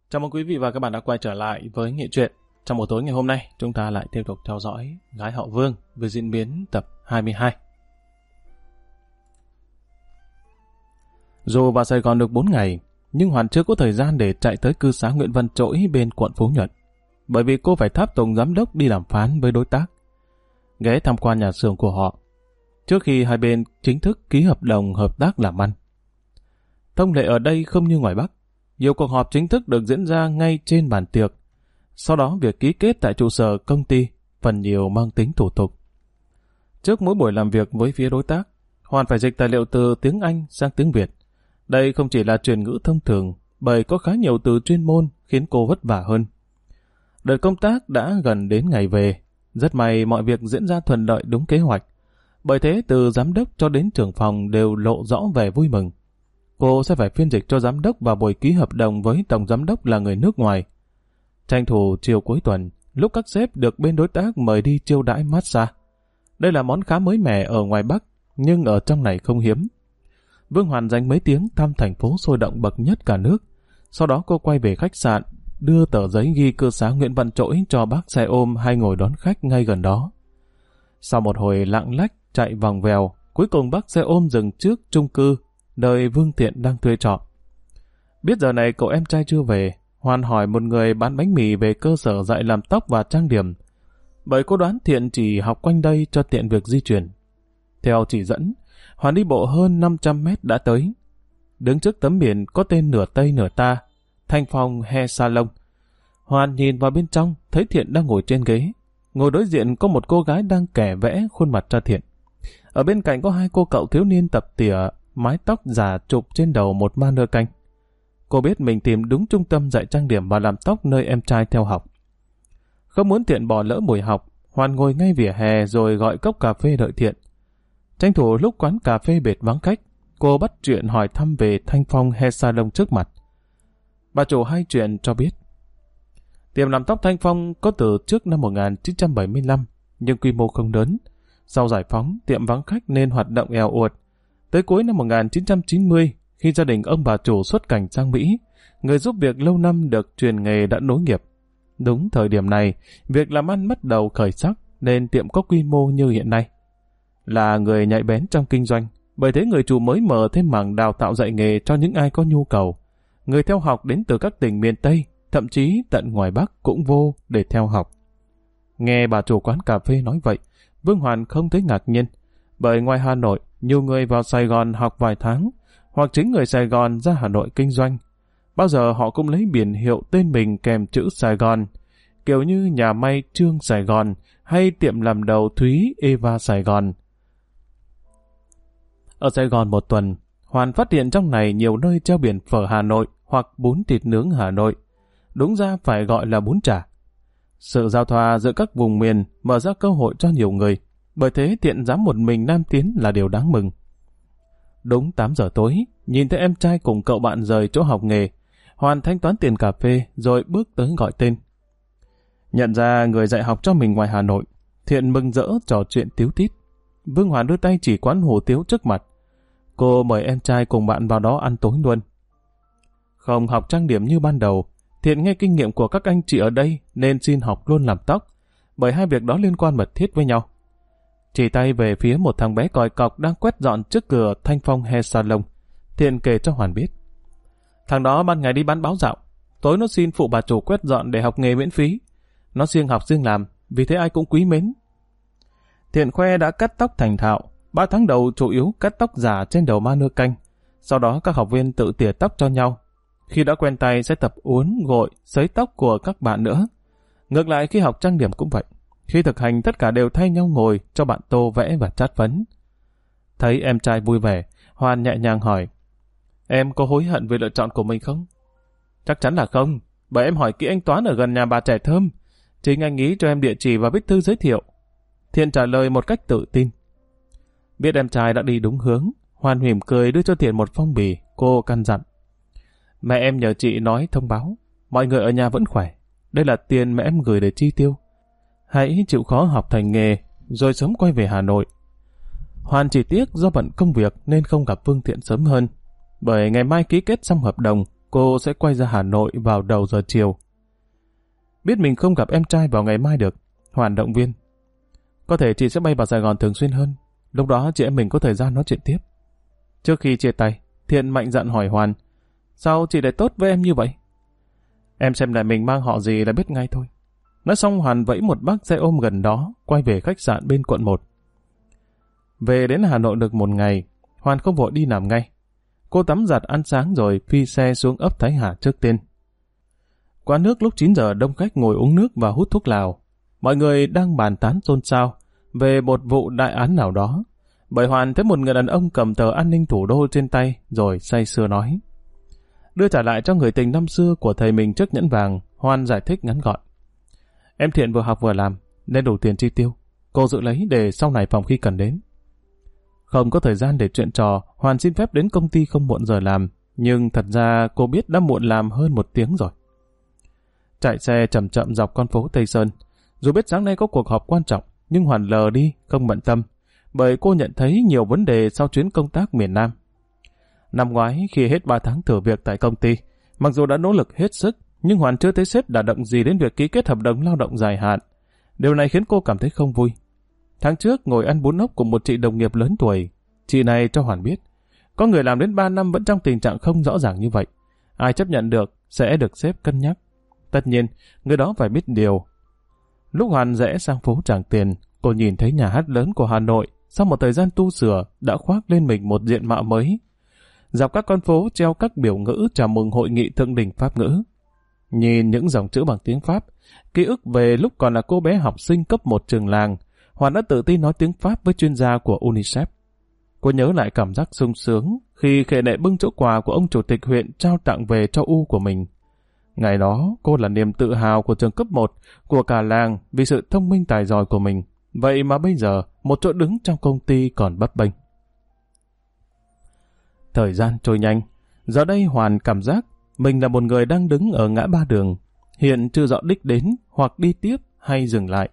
Chào mừng quý vị và các bạn đã quay trở lại với Nghệ Truyện. Trong buổi tối ngày hôm nay, chúng ta lại tiếp tục theo dõi Gái Họ Vương với diễn biến tập 22. Dù vào Sài Gòn được 4 ngày, nhưng Hoàn chưa có thời gian để chạy tới cư xá Nguyễn Văn Trỗi bên quận Phú Nhuận, bởi vì cô phải tháp tùng giám đốc đi đàm phán với đối tác, ghé tham quan nhà xưởng của họ, trước khi hai bên chính thức ký hợp đồng hợp tác làm ăn. Thông lệ ở đây không như ngoài Bắc, nhiều cuộc họp chính thức được diễn ra ngay trên bàn tiệc. Sau đó việc ký kết tại trụ sở công ty phần nhiều mang tính thủ tục. Trước mỗi buổi làm việc với phía đối tác, Hoàn phải dịch tài liệu từ tiếng Anh sang tiếng Việt. Đây không chỉ là truyền ngữ thông thường, bởi có khá nhiều từ chuyên môn khiến cô vất vả hơn. Đợt công tác đã gần đến ngày về. Rất may mọi việc diễn ra thuận lợi đúng kế hoạch. Bởi thế từ giám đốc cho đến trưởng phòng đều lộ rõ vẻ vui mừng. Cô sẽ phải phiên dịch cho giám đốc vào buổi ký hợp đồng với tổng giám đốc là người nước ngoài. Tranh thủ chiều cuối tuần, lúc các sếp được bên đối tác mời đi chiêu đãi massage. Đây là món khá mới mẻ ở ngoài Bắc, nhưng ở trong này không hiếm. Vương Hoàn dành mấy tiếng thăm thành phố sôi động bậc nhất cả nước. Sau đó cô quay về khách sạn, đưa tờ giấy ghi cư xá Nguyễn Văn Trỗi cho bác xe ôm hay ngồi đón khách ngay gần đó. Sau một hồi lạng lách chạy vòng vèo, cuối cùng bác xe ôm dừng trước chung cư nơi Vương Thiện đang thuê trọ. Biết giờ này cậu em trai chưa về, Hoàn hỏi một người bán bánh mì về cơ sở dạy làm tóc và trang điểm, bởi cô đoán Thiện chỉ học quanh đây cho tiện việc di chuyển. Theo chỉ dẫn, Hoàn đi bộ hơn 500 mét đã tới. Đứng trước tấm biển có tên nửa Tây nửa Ta, Thanh Phong Hair Salon. Hoàn nhìn vào bên trong, thấy Thiện đang ngồi trên ghế. Ngồi đối diện có một cô gái đang kẻ vẽ khuôn mặt cho Thiện. Ở bên cạnh có hai cô cậu thiếu niên tập tỉa, mái tóc giả chụp trên đầu một ma nơ canh. Cô biết mình tìm đúng trung tâm dạy trang điểm và làm tóc nơi em trai theo học. Không muốn Thiện bỏ lỡ buổi học, Hoàn ngồi ngay vỉa hè rồi gọi cốc cà phê đợi Thiện. Tranh thủ lúc quán cà phê bệt vắng khách, cô bắt chuyện hỏi thăm về Thanh Phong Hair Salon trước mặt. Bà chủ hay chuyện cho biết, tiệm làm tóc Thanh Phong có từ trước năm 1975, nhưng quy mô không lớn. Sau giải phóng, tiệm vắng khách nên hoạt động eo uột. Tới cuối năm 1990, khi gia đình ông bà chủ xuất cảnh sang Mỹ, người giúp việc lâu năm được truyền nghề đã nối nghiệp. Đúng thời điểm này, việc làm ăn bắt đầu khởi sắc nên tiệm có quy mô như hiện nay. Là người nhạy bén trong kinh doanh, bởi thế người chủ mới mở thêm mảng đào tạo dạy nghề cho những ai có nhu cầu. Người theo học đến từ các tỉnh miền Tây, thậm chí tận ngoài Bắc cũng vô để theo học. Nghe bà chủ quán cà phê nói vậy, Vương Hoàn không thấy ngạc nhiên, bởi ngoài Hà Nội, nhiều người vào Sài Gòn học vài tháng, hoặc chính người Sài Gòn ra Hà Nội kinh doanh. Bao giờ họ cũng lấy biển hiệu tên mình kèm chữ Sài Gòn, kiểu như nhà may Trương Sài Gòn hay tiệm làm đầu Thúy Eva Sài Gòn. Ở Sài Gòn một tuần, Hoàn phát hiện trong này nhiều nơi treo biển phở Hà Nội hoặc bún thịt nướng Hà Nội. Đúng ra phải gọi là bún chả. Sự giao thoa giữa các vùng miền mở ra cơ hội cho nhiều người, bởi thế Thiện dám một mình nam tiến là điều đáng mừng. Đúng 8 giờ tối, nhìn thấy em trai cùng cậu bạn rời chỗ học nghề, Hoàn thanh toán tiền cà phê rồi bước tới gọi tên. Nhận ra người dạy học cho mình ngoài Hà Nội, Thiện mừng rỡ trò chuyện tíu tít. Vương Hoàn đưa tay chỉ quán hủ tiếu trước mặt. Cô mời em trai cùng bạn vào đó ăn tối luôn. Không học trang điểm như ban đầu, Thiện nghe kinh nghiệm của các anh chị ở đây nên xin học luôn làm tóc, bởi hai việc đó liên quan mật thiết với nhau. Chỉ tay về phía một thằng bé còi cọc đang quét dọn trước cửa Thanh Phong Hair Salon, Thiện kể cho Hoàn biết. Thằng đó ban ngày đi bán báo dạo, tối nó xin phụ bà chủ quét dọn để học nghề miễn phí. Nó riêng học riêng làm, vì thế ai cũng quý mến. Thiện khoe đã cắt tóc thành thạo, 3 tháng đầu chủ yếu cắt tóc giả trên đầu ma nơ canh. Sau đó các học viên tự tỉa tóc cho nhau. Khi đã quen tay sẽ tập uốn, gội, sấy tóc của các bạn nữa. Ngược lại khi học trang điểm cũng vậy. Khi thực hành tất cả đều thay nhau ngồi cho bạn tô vẽ và chát phấn. Thấy em trai vui vẻ, Hoàn nhẹ nhàng hỏi, em có hối hận về lựa chọn của mình không? Chắc chắn là không, bởi em hỏi kỹ anh Toán ở gần nhà bà Trẻ Thơm. Chính anh ý cho em địa chỉ và viết thư giới thiệu. Thiện trả lời một cách tự tin. Biết em trai đã đi đúng hướng, Hoàn mỉm cười đưa cho Thiện một phong bì. Cô căn dặn, mẹ em nhờ chị nói thông báo, mọi người ở nhà vẫn khỏe. Đây là tiền mẹ em gửi để chi tiêu. Hãy chịu khó học thành nghề, rồi sớm quay về Hà Nội. Hoàn chỉ tiếc do bận công việc nên không gặp Vương Thiện sớm hơn. Bởi ngày mai ký kết xong hợp đồng, cô sẽ quay ra Hà Nội vào đầu giờ chiều. Biết mình không gặp em trai vào ngày mai được, Hoàn động viên. Có thể chị sẽ bay vào Sài Gòn thường xuyên hơn, lúc đó chị em mình có thời gian nói chuyện tiếp. Trước khi chia tay, Thiện mạnh dạn hỏi Hoàn, sao chị lại tốt với em như vậy? Em xem lại mình mang họ gì là biết ngay thôi. Nói xong Hoàn vẫy một bác xe ôm gần đó, quay về khách sạn bên quận 1. Về đến Hà Nội được một ngày, Hoàn không vội đi làm ngay. Cô tắm giặt ăn sáng rồi phi xe xuống ấp Thái Hà trước tiên. Quán nước lúc 9 giờ đông khách ngồi uống nước và hút thuốc lào. Mọi người đang bàn tán xôn xao về một vụ đại án nào đó. Bởi Hoàn thấy một người đàn ông cầm tờ An ninh Thủ đô trên tay rồi say sưa nói. Đưa trả lại cho người tình năm xưa của thầy mình chiếc nhẫn vàng, Hoàn giải thích ngắn gọn. Em Thiện vừa học vừa làm, nên đủ tiền chi tiêu. Cô giữ lấy để sau này phòng khi cần đến. Không có thời gian để chuyện trò, Hoàn xin phép đến công ty không muộn giờ làm, nhưng thật ra cô biết đã muộn làm hơn 1 tiếng rồi. Chạy xe chậm chậm dọc con phố Tây Sơn, dù biết sáng nay có cuộc họp quan trọng, nhưng Hoàn lờ đi, không bận tâm, bởi cô nhận thấy nhiều vấn đề sau chuyến công tác miền Nam. Năm ngoái khi hết 3 tháng thử việc tại công ty, mặc dù đã nỗ lực hết sức, nhưng Hoàn chưa thấy sếp đả động gì đến việc ký kết hợp đồng lao động dài hạn. Điều này khiến cô cảm thấy không vui. Tháng trước ngồi ăn bún ốc cùng một chị đồng nghiệp lớn tuổi, chị này cho Hoàn biết, có người làm đến 3 năm vẫn trong tình trạng không rõ ràng như vậy. Ai chấp nhận được sẽ được sếp cân nhắc. Tất nhiên, người đó phải biết điều. Lúc Hoàn rẽ sang phố Tràng Tiền, cô nhìn thấy nhà hát lớn của Hà Nội sau một thời gian tu sửa đã khoác lên mình một diện mạo mới. Dọc các con phố treo các biểu ngữ chào mừng hội nghị thượng đỉnh Pháp ngữ. Nhìn những dòng chữ bằng tiếng Pháp, ký ức về lúc còn là cô bé học sinh cấp 1 trường làng, Hoàn đã tự tin nói tiếng Pháp với chuyên gia của UNICEF. Cô nhớ lại cảm giác sung sướng khi khệ nệ bưng chỗ quà của ông chủ tịch huyện trao tặng về cho U của mình. Ngày đó, cô là niềm tự hào của trường cấp 1, của cả làng vì sự thông minh tài giỏi của mình. Vậy mà bây giờ, một chỗ đứng trong công ty còn bấp bênh. Thời gian trôi nhanh. Giờ đây Hoàn cảm giác mình là một người đang đứng ở ngã ba đường, hiện chưa rõ đích đến hoặc đi tiếp hay dừng lại.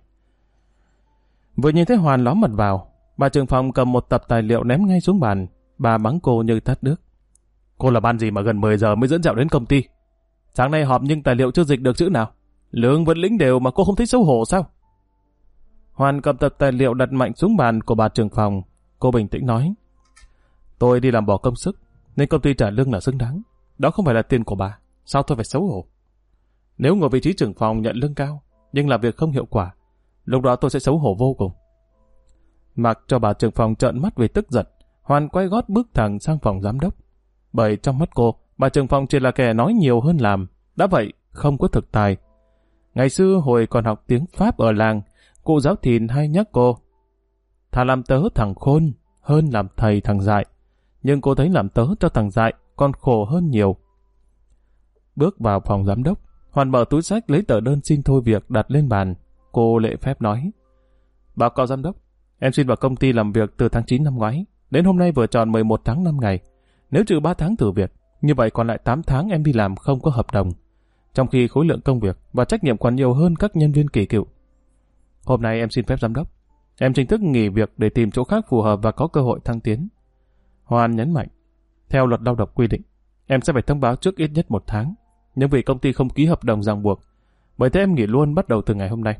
Vừa nhìn thấy Hoàn ló mặt vào, bà trưởng phòng cầm một tập tài liệu ném ngay xuống bàn. Bà mắng cô như tát nước. Cô là ban gì mà gần 10 giờ mới dẫn dạo đến công ty? Sáng nay họp nhưng tài liệu chưa dịch được chữ nào. Lương vẫn lĩnh đều mà cô không thấy xấu hổ sao? Hoàn cầm tập tài liệu đặt mạnh xuống bàn của bà trưởng phòng. Cô bình tĩnh nói. Tôi đi làm bỏ công sức, nên công ty trả lương là xứng đáng. Đó không phải là tiền của bà. Sao tôi phải xấu hổ? Nếu ngồi vị trí trưởng phòng nhận lương cao, nhưng làm việc không hiệu quả, lúc đó tôi sẽ xấu hổ vô cùng. Mặc cho bà trưởng phòng trợn mắt vì tức giận, Hoàn quay gót bước thẳng sang phòng giám đốc. Bởi trong mắt cô, bà trưởng phòng chỉ là kẻ nói nhiều hơn làm, đã vậy không có thực tài. Ngày xưa hồi còn học tiếng Pháp ở làng, cụ giáo thìn hay nhắc cô, thà làm tớ thằng khôn hơn làm thầy thằng dại. Nhưng cô thấy làm tớ cho thằng dại còn khổ hơn nhiều. Bước vào phòng giám đốc, Hoàn mở túi xách lấy tờ đơn xin thôi việc đặt lên bàn. Cô lễ phép nói, báo cáo giám đốc, em xin vào công ty làm việc từ tháng 9 năm ngoái, đến hôm nay vừa tròn 11 tháng 5 ngày. Nếu trừ 3 tháng thử việc, như vậy còn lại 8 tháng em đi làm không có hợp đồng, trong khi khối lượng công việc và trách nhiệm còn nhiều hơn các nhân viên kỳ cựu. Hôm nay em xin phép giám đốc, em chính thức nghỉ việc để tìm chỗ khác phù hợp và có cơ hội thăng tiến. Hoàn nhấn mạnh, theo luật lao động quy định, em sẽ phải thông báo trước ít nhất 1 tháng, nhưng vì công ty không ký hợp đồng ràng buộc, bởi thế em nghỉ luôn bắt đầu từ ngày hôm nay.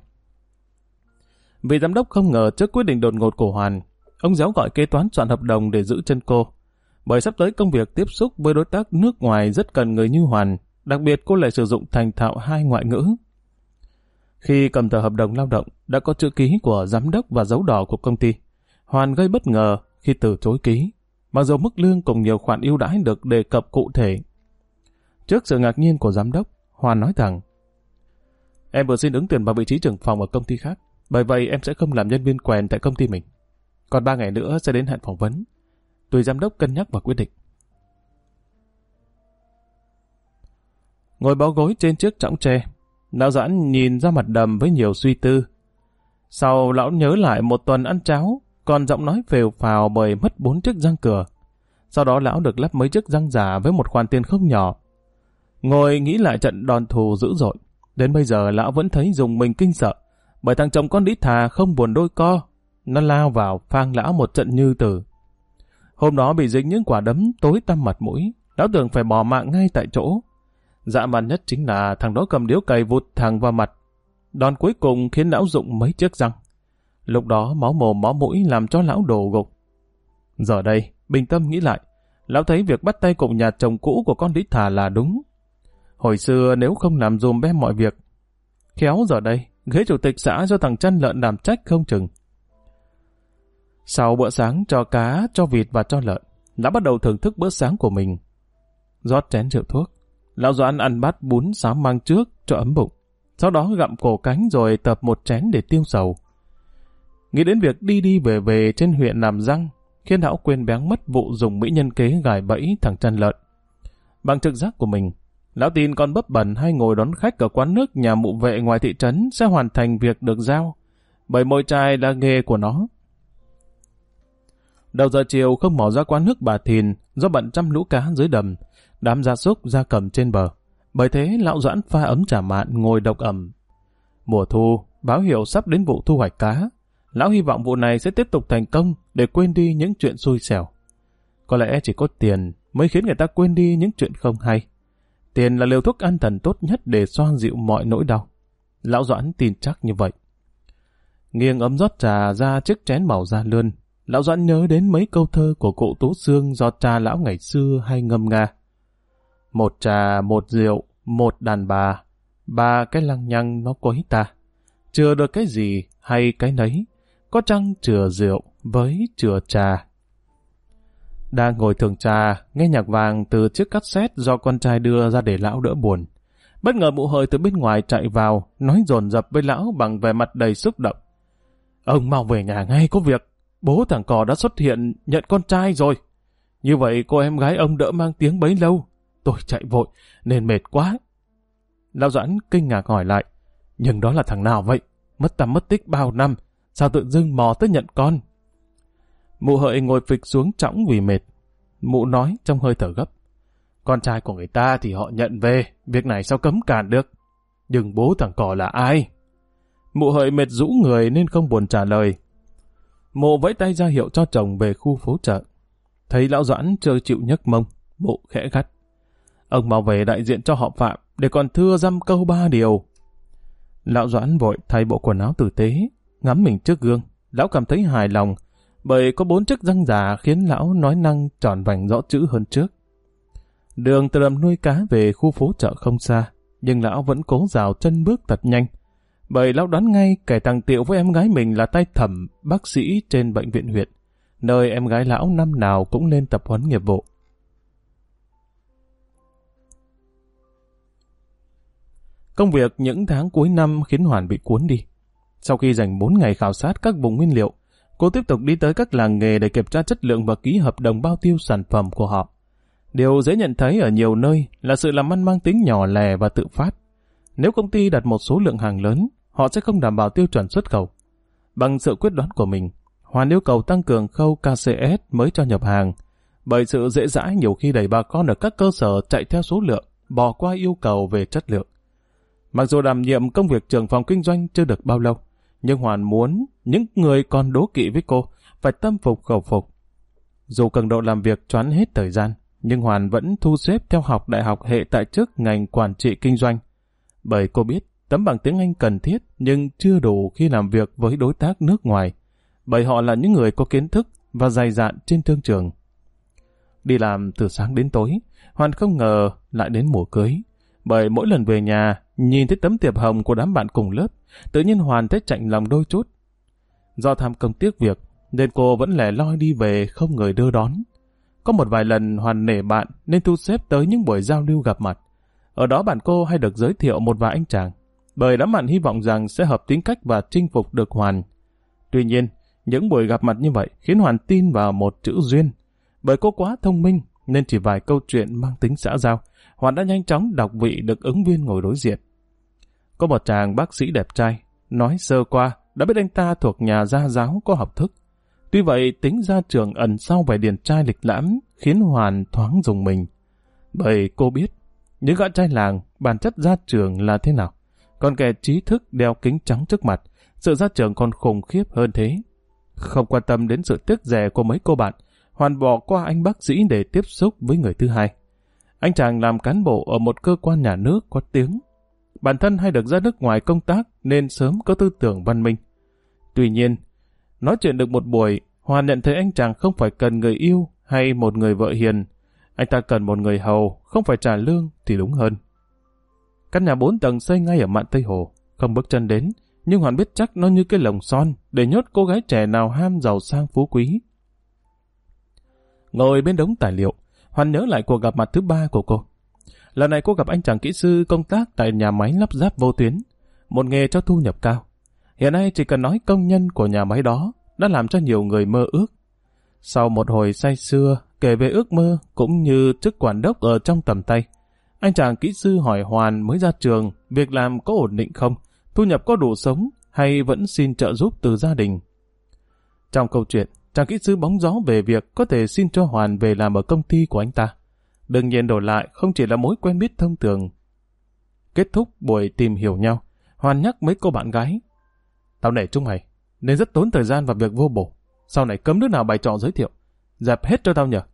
Vị giám đốc không ngờ trước quyết định đột ngột của Hoàn, ông giáo gọi kế toán soạn hợp đồng để giữ chân cô. Bởi sắp tới công việc tiếp xúc với đối tác nước ngoài rất cần người như Hoàn, đặc biệt cô lại sử dụng thành thạo 2 ngoại ngữ. Khi cầm tờ hợp đồng lao động đã có chữ ký của giám đốc và dấu đỏ của công ty, Hoàn gây bất ngờ khi từ chối ký, mặc dù mức lương cùng nhiều khoản ưu đãi được đề cập cụ thể. Trước sự ngạc nhiên của giám đốc, Hoàn nói thẳng, em vừa xin ứng tuyển vào vị trí trưởng phòng ở công ty khác, bởi vậy em sẽ không làm nhân viên quèn tại công ty mình. Còn 3 ngày nữa sẽ đến hẹn phỏng vấn, tùy giám đốc cân nhắc và quyết định. Ngồi bó gối trên chiếc chõng tre, lão Doãn nhìn ra mặt Đầm với nhiều suy tư. Sau lão nhớ lại một tuần ăn cháo, còn giọng nói phều phào bởi mất 4 chiếc răng cửa. Sau đó lão được lắp mấy chiếc răng giả với một khoản tiền không nhỏ. Ngồi nghĩ lại trận đòn thù dữ dội, đến bây giờ lão vẫn thấy dùng mình kinh sợ, bởi thằng chồng con đít thà không buồn đôi co, nó lao vào phang lão một trận như tử. Hôm đó bị dính những quả đấm tối tăm mặt mũi, lão tưởng phải bỏ mạng ngay tại chỗ. Dã man nhất chính là thằng đó cầm điếu cày vụt thẳng vào mặt. Đòn cuối cùng khiến lão rụng mấy chiếc răng. Lúc đó máu mồm máu mũi làm cho lão đổ gục. Giờ đây, bình tâm nghĩ lại, lão thấy việc bắt tay cùng nhà chồng cũ của con Lý Thà là đúng. Hồi xưa nếu không làm dùm bem mọi việc, khéo giờ đây, ghế chủ tịch xã do thằng Chăn Lợn đảm trách không chừng. Sau bữa sáng cho cá, cho vịt và cho lợn, lão bắt đầu thưởng thức bữa sáng của mình. Rót chén rượu thuốc, lão Doãn ăn bát bún xám mang trước cho ấm bụng. Sau đó gặm cổ cánh rồi tập một chén để tiêu sầu. Nghĩ đến việc đi đi về về trên huyện làm răng, khiến lão quên béng mất vụ dùng mỹ nhân kế gài bẫy thằng Chăn Lợn. Bằng trực giác của mình, lão tin con Bấp Bẩn hay ngồi đón khách ở quán nước nhà mụ vệ ngoài thị trấn sẽ hoàn thành việc được giao, bởi mồi chài là nghề của nó. Đầu giờ chiều không mò ra quán nước bà Thìn do bận chăm lũ cá dưới đầm, đám gia súc gia cầm trên bờ. Bởi thế lão Doãn pha ấm trà mạn ngồi độc ẩm. Mùa thu, báo hiệu sắp đến vụ thu hoạch cá. Lão hy vọng vụ này sẽ tiếp tục thành công để quên đi những chuyện xui xẻo. Có lẽ chỉ có tiền mới khiến người ta quên đi những chuyện không hay. Tiền là liều thuốc an thần tốt nhất để xoa dịu mọi nỗi đau. Lão Doãn tin chắc như vậy. Nghiêng ấm rót trà ra chiếc chén màu da lươn, lão Doãn nhớ đến mấy câu thơ của cụ Tú Xương do cha lão ngày xưa hay ngâm nga. Một trà, một rượu, một đàn bà, ba cái lăng nhăng nó quấy ta. Chừa được cái gì hay cái nấy, có chăng chừa rượu với chừa trà. Đang ngồi thưởng trà, nghe nhạc vàng từ chiếc cassette do con trai đưa ra để lão đỡ buồn. Bất ngờ mụ hời từ bên ngoài chạy vào, nói dồn dập với lão bằng vẻ mặt đầy xúc động. Ông mau về nhà ngay có việc, bố thằng cò đã xuất hiện nhận con trai rồi. Như vậy cô em gái ông đỡ mang tiếng bấy lâu. Tôi chạy vội nên mệt quá. Lão Doãn kinh ngạc hỏi lại, nhưng đó là thằng nào vậy? Mất tăm mất tích bao năm, sao tự dưng mò tới nhận con? Mụ hợi ngồi phịch xuống trõng vì mệt. Mụ nói trong hơi thở gấp, con trai của người ta thì họ nhận về, việc này sao cấm cản được? Nhưng bố thằng cò là ai? Mụ hợi mệt rũ người nên không buồn trả lời. Mụ vẫy tay ra hiệu cho chồng về khu phố chợ. Thấy lão Doãn chưa chịu nhấc mông, mụ khẽ gắt. Ông mau về đại diện cho họ Phạm để còn thưa dăm câu ba điều. Lão Doãn vội thay bộ quần áo tử tế, ngắm mình trước gương. Lão cảm thấy hài lòng, bởi có 4 chiếc răng già khiến lão nói năng tròn vành rõ chữ hơn trước. Đường từ đầm nuôi cá về khu phố chợ không xa, nhưng lão vẫn cố rào chân bước thật nhanh, bởi lão đoán ngay kẻ thằng Tiệu với em gái mình là tay thẩm bác sĩ trên bệnh viện huyện, nơi em gái lão năm nào cũng lên tập huấn nghiệp vụ. Công việc những tháng cuối năm khiến Hoàn bị cuốn đi. Sau khi dành 4 ngày khảo sát các vùng nguyên liệu, cô tiếp tục đi tới các làng nghề để kiểm tra chất lượng và ký hợp đồng bao tiêu sản phẩm của họ. Điều dễ nhận thấy ở nhiều nơi là sự làm ăn mang tính nhỏ lẻ và tự phát. Nếu công ty đặt một số lượng hàng lớn, họ sẽ không đảm bảo tiêu chuẩn xuất khẩu. Bằng sự quyết đoán của mình, Hoàn yêu cầu tăng cường khâu KCS mới cho nhập hàng, bởi sự dễ dãi nhiều khi đẩy bà con ở các cơ sở chạy theo số lượng, bỏ qua yêu cầu về chất lượng. Mặc dù đảm nhiệm công việc trưởng phòng kinh doanh chưa được bao lâu, nhưng Hoàn muốn những người còn đố kỵ với cô phải tâm phục khẩu phục. Dù cường độ làm việc choán hết thời gian, nhưng Hoàn vẫn thu xếp theo học đại học hệ tại chức ngành quản trị kinh doanh. Bởi cô biết tấm bằng tiếng Anh cần thiết nhưng chưa đủ khi làm việc với đối tác nước ngoài, bởi họ là những người có kiến thức và dày dạn trên thương trường. Đi làm từ sáng đến tối, Hoàn không ngờ lại đến mùa cưới. Bởi mỗi lần về nhà, nhìn thấy tấm thiệp hồng của đám bạn cùng lớp, tự nhiên Hoàn thấy chạnh lòng đôi chút. Do tham công tiếc việc, nên cô vẫn lẻ loi đi về không người đưa đón. Có một vài lần Hoàn nể bạn nên thu xếp tới những buổi giao lưu gặp mặt. Ở đó bạn cô hay được giới thiệu một vài anh chàng, bởi đám bạn hy vọng rằng sẽ hợp tính cách và chinh phục được Hoàn. Tuy nhiên, những buổi gặp mặt như vậy khiến Hoàn tin vào một chữ duyên. Bởi cô quá thông minh nên chỉ vài câu chuyện mang tính xã giao, Hoàn đã nhanh chóng đọc vị được ứng viên ngồi đối diện. Có một chàng bác sĩ đẹp trai, nói sơ qua đã biết anh ta thuộc nhà gia giáo có học thức. Tuy vậy tính ra trường ẩn sau vẻ điển trai lịch lãm khiến Hoàn thoáng rùng mình. Bởi cô biết những gã trai làng bản chất ra trường là thế nào, còn kẻ trí thức đeo kính trắng trước mặt, sự ra trường còn khủng khiếp hơn thế. Không quan tâm đến sự tiếc rẻ của mấy cô bạn, Hoàn bỏ qua anh bác sĩ để tiếp xúc với người thứ hai. Anh chàng làm cán bộ ở một cơ quan nhà nước có tiếng. Bản thân hay được ra nước ngoài công tác nên sớm có tư tưởng văn minh. Tuy nhiên, nói chuyện được một buổi, Hoàn nhận thấy anh chàng không phải cần người yêu hay một người vợ hiền. Anh ta cần một người hầu, không phải trả lương thì đúng hơn. Căn nhà 4 tầng xây ngay ở mạn Tây Hồ, không bước chân đến, nhưng Hoàn biết chắc nó như cái lồng son để nhốt cô gái trẻ nào ham giàu sang phú quý. Ngồi bên đống tài liệu, Hoàn nhớ lại cuộc gặp mặt thứ 3 của cô. Lần này cô gặp anh chàng kỹ sư công tác tại nhà máy lắp ráp vô tuyến, một nghề cho thu nhập cao. Hiện nay chỉ cần nói công nhân của nhà máy đó đã làm cho nhiều người mơ ước. Sau một hồi say sưa kể về ước mơ cũng như chức quản đốc ở trong tầm tay, anh chàng kỹ sư hỏi Hoàn mới ra trường, việc làm có ổn định không, thu nhập có đủ sống hay vẫn xin trợ giúp từ gia đình. Trong câu chuyện, chàng kỹ sư bóng gió về việc có thể xin cho Hoàn về làm ở công ty của anh ta. Đương nhiên đổi lại không chỉ là mối quen biết thông thường. Kết thúc buổi tìm hiểu nhau, Hoàn nhắc mấy cô bạn gái: tao nể chúng mày, nên rất tốn thời gian vào việc vô bổ. Sau này cấm đứa nào bày trò giới thiệu, dẹp hết cho tao nhờ.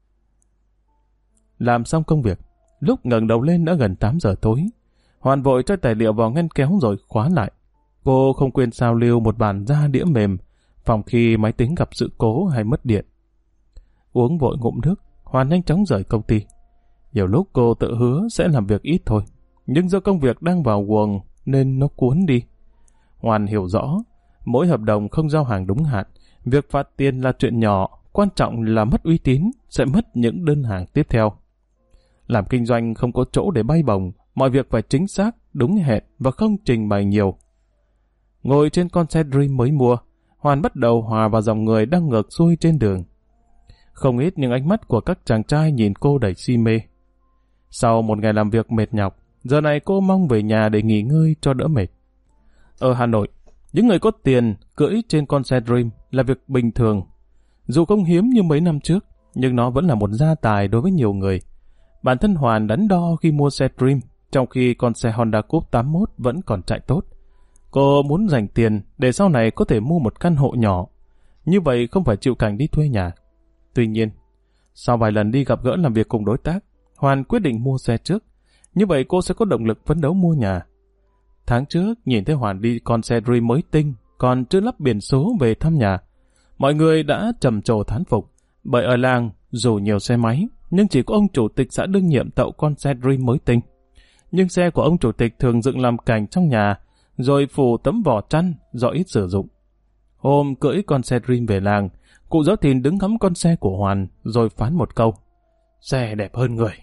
Làm xong công việc, lúc ngẩng đầu lên đã gần 8 giờ tối. Hoàn vội cho tài liệu vào ngăn kéo rồi khóa lại. Cô không quên sao lưu một bản da đĩa mềm, phòng khi máy tính gặp sự cố hay mất điện. Uống vội ngụm nước, Hoàn nhanh chóng rời công ty. Nhiều lúc cô tự hứa sẽ làm việc ít thôi, nhưng do công việc đang vào guồng nên nó cuốn đi. Hoàn hiểu rõ, mỗi hợp đồng không giao hàng đúng hạn, việc phạt tiền là chuyện nhỏ, quan trọng là mất uy tín, sẽ mất những đơn hàng tiếp theo. Làm kinh doanh không có chỗ để bay bổng, mọi việc phải chính xác, đúng hẹn và không trình bày nhiều. Ngồi trên con xe Dream mới mua, Hoàn bắt đầu hòa vào dòng người đang ngược xuôi trên đường. Không ít những ánh mắt của các chàng trai nhìn cô đầy si mê. Sau một ngày làm việc mệt nhọc, giờ này cô mong về nhà để nghỉ ngơi cho đỡ mệt. Ở Hà Nội, những người có tiền cưỡi trên con xe Dream là việc bình thường. Dù không hiếm như mấy năm trước, nhưng nó vẫn là một gia tài đối với nhiều người. Bản thân Hoàn đắn đo khi mua xe Dream, trong khi con xe Honda Coupe 81 vẫn còn chạy tốt. Cô muốn dành tiền để sau này có thể mua một căn hộ nhỏ. Như vậy không phải chịu cảnh đi thuê nhà. Tuy nhiên, sau vài lần đi gặp gỡ làm việc cùng đối tác, Hoàn quyết định mua xe trước. Như vậy cô sẽ có động lực phấn đấu mua nhà. Tháng trước, nhìn thấy Hoàn đi con xe Dream mới tinh, còn chưa lắp biển số về thăm nhà. Mọi người đã trầm trồ thán phục, bởi ở làng dù nhiều xe máy, nhưng chỉ có ông chủ tịch xã đương nhiệm tậu con xe Dream mới tinh. Nhưng xe của ông chủ tịch thường dựng làm cảnh trong nhà, rồi phủ tấm vỏ chăn do ít sử dụng. Hôm cưỡi con xe Dream về làng, cụ Giáo Thìn đứng ngắm con xe của Hoàn, rồi phán một câu: xe đẹp hơn người.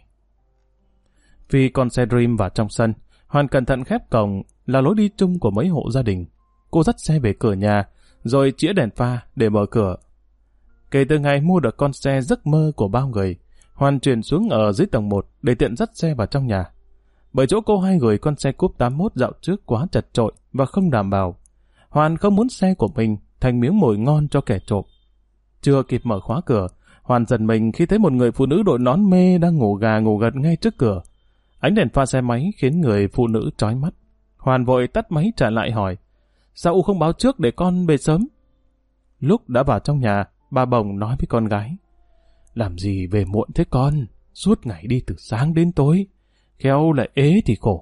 Vì con xe Dream vào trong sân, Hoàn cẩn thận khép cổng là lối đi chung của mấy hộ gia đình. Cô dắt xe về cửa nhà, rồi chĩa đèn pha để mở cửa. Kể từ ngày mua được con xe giấc mơ của bao người, Hoàn chuyển xuống ở dưới tầng 1 để tiện dắt xe vào trong nhà. Bởi chỗ cô hay gửi con xe Coupe 81 dạo trước quá chật chội và không đảm bảo. Hoàn không muốn xe của mình thành miếng mồi ngon cho kẻ trộm. Chưa kịp mở khóa cửa, Hoàn giật mình khi thấy một người phụ nữ đội nón mê đang ngủ gà ngủ gật ngay trước cửa. Ánh đèn pha xe máy khiến người phụ nữ chói mắt. Hoàn vội tắt máy trả lại hỏi: sao U không báo trước để con về sớm? Lúc đã vào trong nhà, bà Bồng nói với con gái: làm gì về muộn thế con, suốt ngày đi từ sáng đến tối, khéo lại ế thì khổ.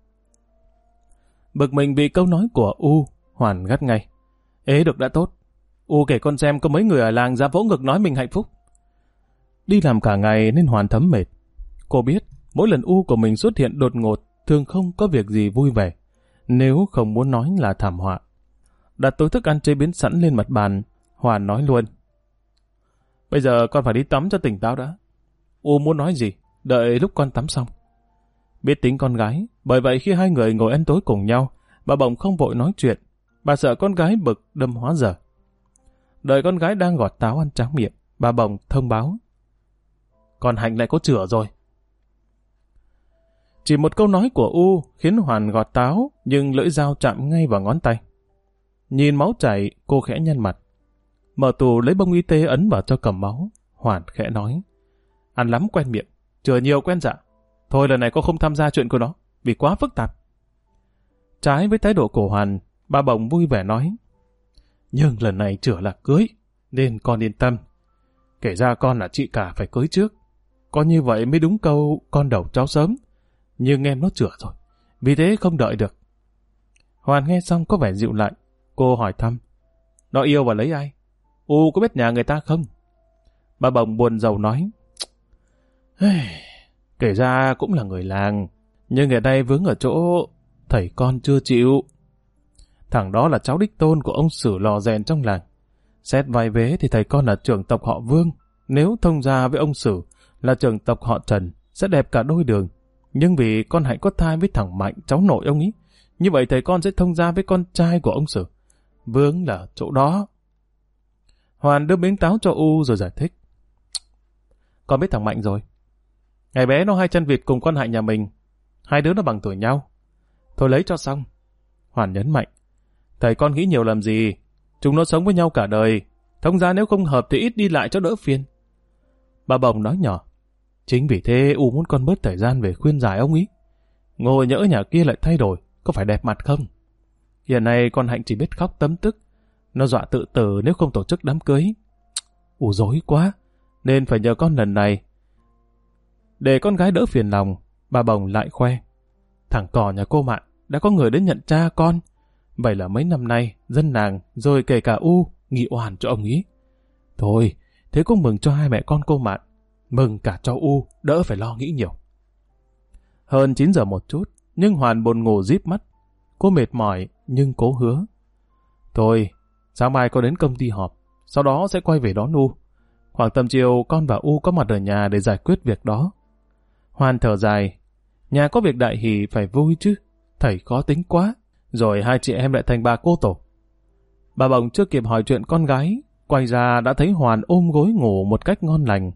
Bực mình vì câu nói của U, Hoàn gắt ngay: ế được đã tốt, U kể con xem có mấy người ở làng ra vỗ ngực nói mình hạnh phúc. Đi làm cả ngày nên Hoàn thấm mệt. Cô biết mỗi lần U của mình xuất hiện đột ngột thường không có việc gì vui vẻ, nếu không muốn nói là thảm họa. Đặt túi thức ăn chế biến sẵn lên mặt bàn, Hoàn nói luôn: bây giờ con phải đi tắm cho tỉnh táo đã. U muốn nói gì, đợi lúc con tắm xong. Biết tính con gái, bởi vậy khi hai người ngồi ăn tối cùng nhau, bà Bồng không vội nói chuyện. Bà sợ con gái bực đâm hóa dở. Đợi con gái đang gọt táo ăn tráng miệng, bà Bồng thông báo: con Hạnh lại có chữa rồi. Chỉ một câu nói của U khiến Hoàn gọt táo, nhưng lưỡi dao chạm ngay vào ngón tay. Nhìn máu chảy, cô khẽ nhăn mặt. Mở tủ lấy bông y tế ấn vào cho cầm máu. Hoàn khẽ nói: ăn lắm quen miệng, chữa nhiều quen dạ. Thôi lần này cô không tham gia chuyện của nó, vì quá phức tạp. Trái với thái độ của Hoàn, bà Bồng vui vẻ nói: nhưng lần này chữa là cưới, nên con yên tâm. Kể ra con là chị cả phải cưới trước. có như vậy mới đúng câu con đầu cháu sớm. Nhưng em nó chửa rồi, vì thế không đợi được. Hoàn nghe xong có vẻ dịu lại. Cô hỏi thăm, nó yêu và lấy ai? U có biết nhà người ta không? Bà Bồng buồn rầu nói, kể ra cũng là người làng, nhưng ngày nay vướng ở chỗ thầy con chưa chịu. Thằng đó là cháu đích tôn của ông Sử lò rèn trong làng. Xét vai vế thì thầy con là trưởng tộc họ Vương, nếu thông gia với ông Sử là trưởng tộc họ Trần sẽ đẹp cả đôi đường. Nhưng vì con Hạnh có thai với thằng Mạnh, cháu nội ông ấy, như vậy thầy con sẽ thông gia với con trai của ông Sử. Vướng là chỗ đó. Hoàn đưa miếng táo cho U rồi giải thích. Con biết thằng Mạnh rồi. Ngày bé nó hai chân vịt cùng con Hạnh nhà mình. Hai đứa nó bằng tuổi nhau. Thôi lấy cho xong. Hoàn nhấn mạnh. Thầy con nghĩ nhiều làm gì. Chúng nó sống với nhau cả đời. Thông ra nếu không hợp thì ít đi lại cho đỡ phiền. Bà Bồng nói nhỏ. Chính vì thế U muốn con bớt thời gian về khuyên giải ông ý. Ngồi nhỡ nhà kia lại thay đổi, có phải đẹp mặt không? Hiện nay con Hạnh chỉ biết khóc tấm tức. Nó dọa tự tử nếu không tổ chức đám cưới. U dối quá, nên phải nhờ con lần này. Để con gái đỡ phiền lòng, bà Bồng lại khoe. Thằng cò nhà cô Mạn đã có người đến nhận cha con. Vậy là mấy năm nay, dân làng, rồi kể cả U, nghị oan cho ông ý. Thôi, thế cũng mừng cho hai mẹ con cô Mạn. Mừng cả cho U, đỡ phải lo nghĩ nhiều. Hơn 9 giờ một chút, nhưng Hoàn buồn ngủ díp mắt. Cô mệt mỏi, nhưng cố hứa. Thôi, sáng mai con đến công ty họp, sau đó sẽ quay về đón U. Khoảng tầm chiều, con và U có mặt ở nhà để giải quyết việc đó. Hoàn thở dài. Nhà có việc đại hỷ phải vui chứ. Thầy khó tính quá. Rồi hai chị em lại thành bà cô tổ. Bà Bồng chưa kịp hỏi chuyện con gái, quay ra đã thấy Hoàn ôm gối ngủ một cách ngon lành.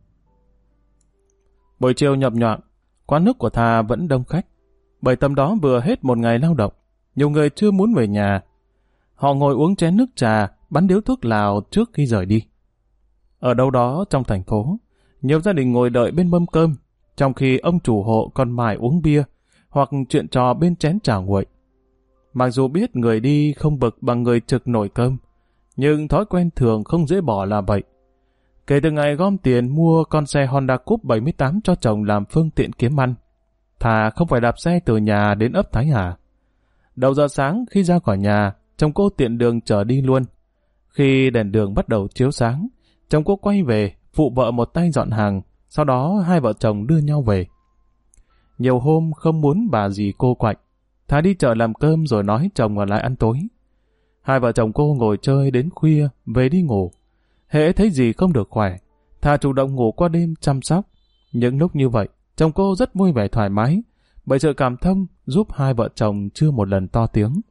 Buổi chiều nhập nhoạng, quán nước của Thà vẫn đông khách. Bởi tầm đó vừa hết một ngày lao động, nhiều người chưa muốn về nhà. Họ ngồi uống chén nước trà, bắn điếu thuốc lào trước khi rời đi. Ở đâu đó trong thành phố, nhiều gia đình ngồi đợi bên mâm cơm, trong khi ông chủ hộ còn mải uống bia, hoặc chuyện trò bên chén trà nguội. Mặc dù biết người đi không bực bằng người trực nồi cơm, nhưng thói quen thường không dễ bỏ là vậy. Kể từ ngày gom tiền mua con xe Honda Coupe 78 cho chồng làm phương tiện kiếm ăn, Thà không phải đạp xe từ nhà đến ấp Thái Hà. Đầu giờ sáng khi ra khỏi nhà, chồng cô tiện đường chở đi luôn. Khi đèn đường bắt đầu chiếu sáng, chồng cô quay về, phụ vợ một tay dọn hàng, sau đó hai vợ chồng đưa nhau về. Nhiều hôm không muốn bà dì cô quạnh, Thà đi chợ làm cơm rồi nói chồng ở lại ăn tối. Hai vợ chồng cô ngồi chơi đến khuya, về đi ngủ. Hễ thấy gì không được khỏe, Thà chủ động ngủ qua đêm chăm sóc. Những lúc như vậy, chồng cô rất vui vẻ thoải mái, bởi sự cảm thông giúp hai vợ chồng chưa một lần to tiếng.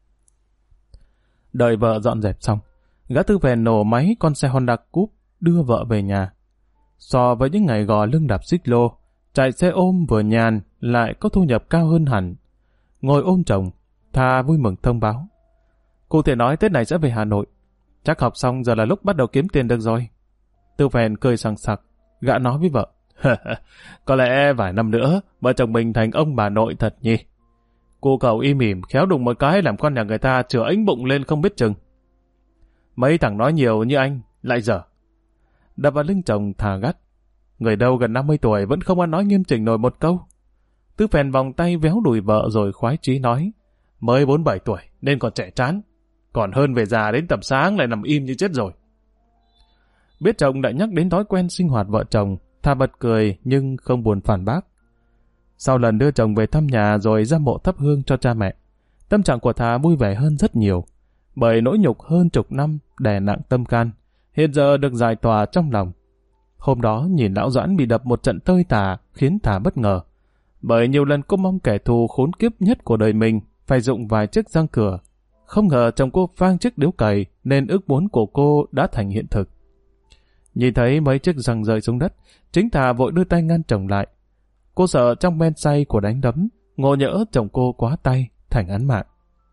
Đợi vợ dọn dẹp xong, gã Tư Phèn nổ máy con xe Honda Coupe đưa vợ về nhà. So với những ngày gò lưng đạp xích lô, chạy xe ôm vừa nhàn lại có thu nhập cao hơn hẳn. Ngồi ôm chồng, Thà vui mừng thông báo. Cụ thể nói Tết này sẽ về Hà Nội. Chắc học xong giờ là lúc bắt đầu kiếm tiền được rồi. Tư Phèn cười sằng sặc, gã nói với vợ. Có lẽ vài năm nữa, vợ chồng mình thành ông bà nội thật nhỉ. Cô cậu im mỉm khéo đụng một cái làm con nhà người ta chửa ánh bụng lên không biết chừng. Mấy thằng nói nhiều như anh, lại dở. Đập vào lưng chồng Thà gắt. Người đâu gần 50 tuổi vẫn không ăn nói nghiêm chỉnh nổi một câu. Tư Phèn vòng tay véo đùi vợ rồi khoái chí nói. Mới 47 tuổi nên còn trẻ chán. Còn hơn về già đến tầm sáng lại nằm im như chết rồi. Biết chồng đã nhắc đến thói quen sinh hoạt vợ chồng, Thà bật cười nhưng không buồn phản bác. Sau lần đưa chồng về thăm nhà rồi ra mộ thắp hương cho cha mẹ, tâm trạng của Thà vui vẻ hơn rất nhiều. Bởi nỗi nhục hơn chục năm đè nặng tâm can, hiện giờ được giải tỏa trong lòng. Hôm đó nhìn lão Doãn bị đập một trận tơi tả khiến Thà bất ngờ. Bởi nhiều lần cô mong kẻ thù khốn kiếp nhất của đời mình phải dụng vài chiếc răng cửa. Không ngờ chồng cô phang chiếc điếu cày nên ước muốn của cô đã thành hiện thực. Nhìn thấy mấy chiếc răng rơi xuống đất, chính Thà vội đưa tay ngăn chồng lại. Cô sợ trong men say của đánh đấm, ngộ nhỡ chồng cô quá tay, thành án mạng.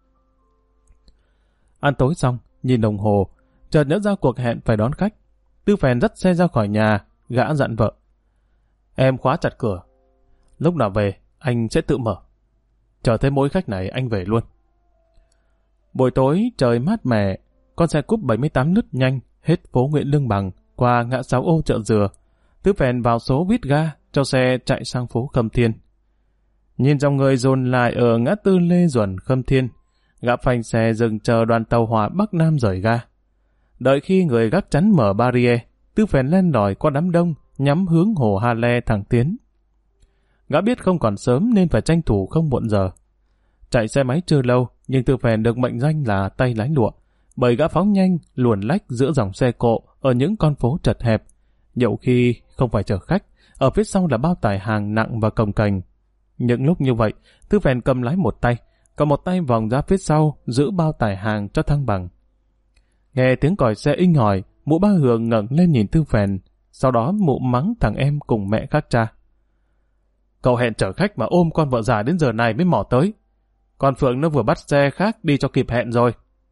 Ăn tối xong, nhìn đồng hồ, chợt nhớ ra cuộc hẹn phải đón khách. Tư Phèn dắt xe ra khỏi nhà, gã dặn vợ. Em khóa chặt cửa. Lúc nào về, anh sẽ tự mở. Chờ thấy mỗi khách này anh về luôn. Buổi tối trời mát mẻ, con xe Cúp 78 lướt nhanh hết phố Nguyễn Lương Bằng qua ngã 6 ô chợ Dừa. Tư Phèn vào số buýt ga cho xe chạy sang phố Khâm Thiên. Nhìn dòng người dồn lại ở ngã tư Lê Duẩn Khâm Thiên, gã phanh xe dừng chờ đoàn tàu hỏa Bắc Nam rời ga. Đợi khi người gác chắn mở barrier, Tư Phèn len lỏi qua đám đông, nhắm hướng hồ Ha Le thẳng tiến. Gã biết không còn sớm nên phải tranh thủ không muộn giờ. Chạy xe máy chưa lâu, nhưng Tư Phèn được mệnh danh là tay lái lụa, bởi gã phóng nhanh, luồn lách giữa dòng xe cộ ở những con phố chật hẹp. Nhiều khi không phải chở khách, ở phía sau là bao tải hàng nặng và cồng kềnh. Những lúc như vậy, Tư Phèn cầm lái một tay, còn một tay vòng ra phía sau giữ bao tải hàng cho thăng bằng. Nghe tiếng còi xe inh ỏi, mụ Ba Hường ngẩng lên nhìn Tư Phèn, sau đó mụ mắng thằng em cùng mẹ khác cha. Cậu hẹn chở khách mà ôm con vợ già đến giờ này mới mò tới. Con Phượng nó vừa bắt xe khác đi cho kịp hẹn rồi.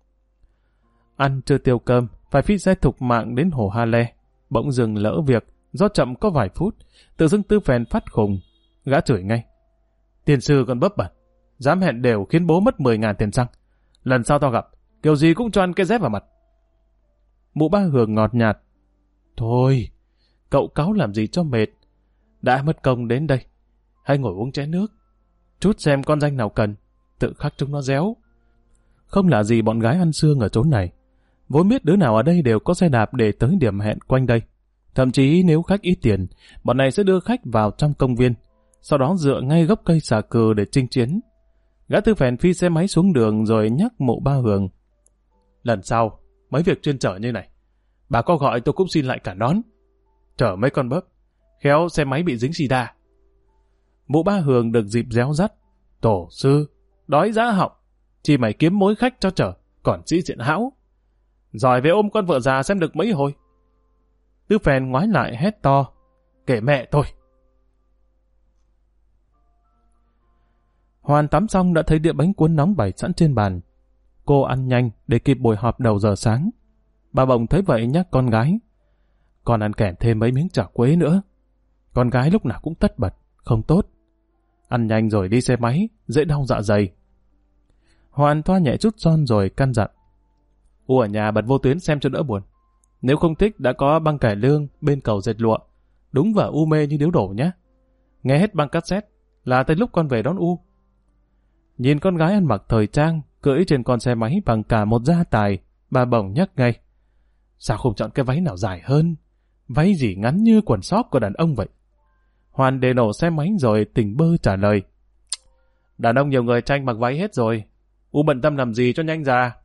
Ăn chưa tiêu cơm, phải phi xe thục mạng đến hồ Ha Le. Bỗng dừng lỡ việc, do chậm có vài phút, tự dưng Tư Phèn phát khùng. Gã chửi ngay. Tiền sư còn bấp bẩn, dám hẹn đều khiến bố mất 10.000 tiền xăng. Lần sau tao gặp, kiểu gì cũng cho ăn cái dép vào mặt. Mụ Ba Hường ngọt nhạt. Thôi, cậu cáu làm gì cho mệt. Đã mất công đến đây, hãy ngồi uống chén nước. Chút xem con danh nào cần, tự khắc chúng nó réo. Không lạ gì bọn gái ăn xương ở chỗ này. Vốn biết đứa nào ở đây đều có xe đạp để tới điểm hẹn quanh đây. Thậm chí nếu khách ít tiền, bọn này sẽ đưa khách vào trong công viên, sau đó dựa ngay gốc cây xà cừ để chinh chiến. Gã Tư Phèn phi xe máy xuống đường rồi nhắc mụ Ba Hường. Lần sau, mấy việc chuyên chở như này, bà có gọi tôi cũng xin lại cả đón. Chở mấy con bớp, khéo xe máy bị dính xì đa. Mụ Ba Hường được dịp réo rắt. Tổ sư, đói giá họng, chỉ mày kiếm mối khách cho chở, còn sĩ diện hão. Giỏi về ôm con vợ già xem được mấy hồi. Tư Phèn ngoái lại hét to. Kể mẹ tôi. Hoàn tắm xong đã thấy đĩa bánh cuốn nóng bày sẵn trên bàn. Cô ăn nhanh để kịp buổi họp đầu giờ sáng. Bà Bồng thấy vậy nhắc con gái. Con ăn kèm thêm mấy miếng chả quế nữa. Con gái lúc nào cũng tất bật, không tốt. Ăn nhanh rồi đi xe máy, dễ đau dạ dày. Hoàn thoa nhẹ chút son rồi căn dặn. U ở nhà bật vô tuyến xem cho đỡ buồn. Nếu không thích đã có băng cải lương bên cầu dệt lụa. Đúng và U mê như điếu đổ nhé. Nghe hết băng cassette là tới lúc con về đón U. Nhìn con gái ăn mặc thời trang, cưỡi trên con xe máy bằng cả một gia tài, bà Bồng nhắc ngay. Sao không chọn cái váy nào dài hơn? Váy gì ngắn như quần sóp của đàn ông vậy? Hoàn để nổ xe máy rồi tỉnh bơ trả lời. Đàn ông nhiều người tranh mặc váy hết rồi. U bận tâm làm gì cho nhanh ra.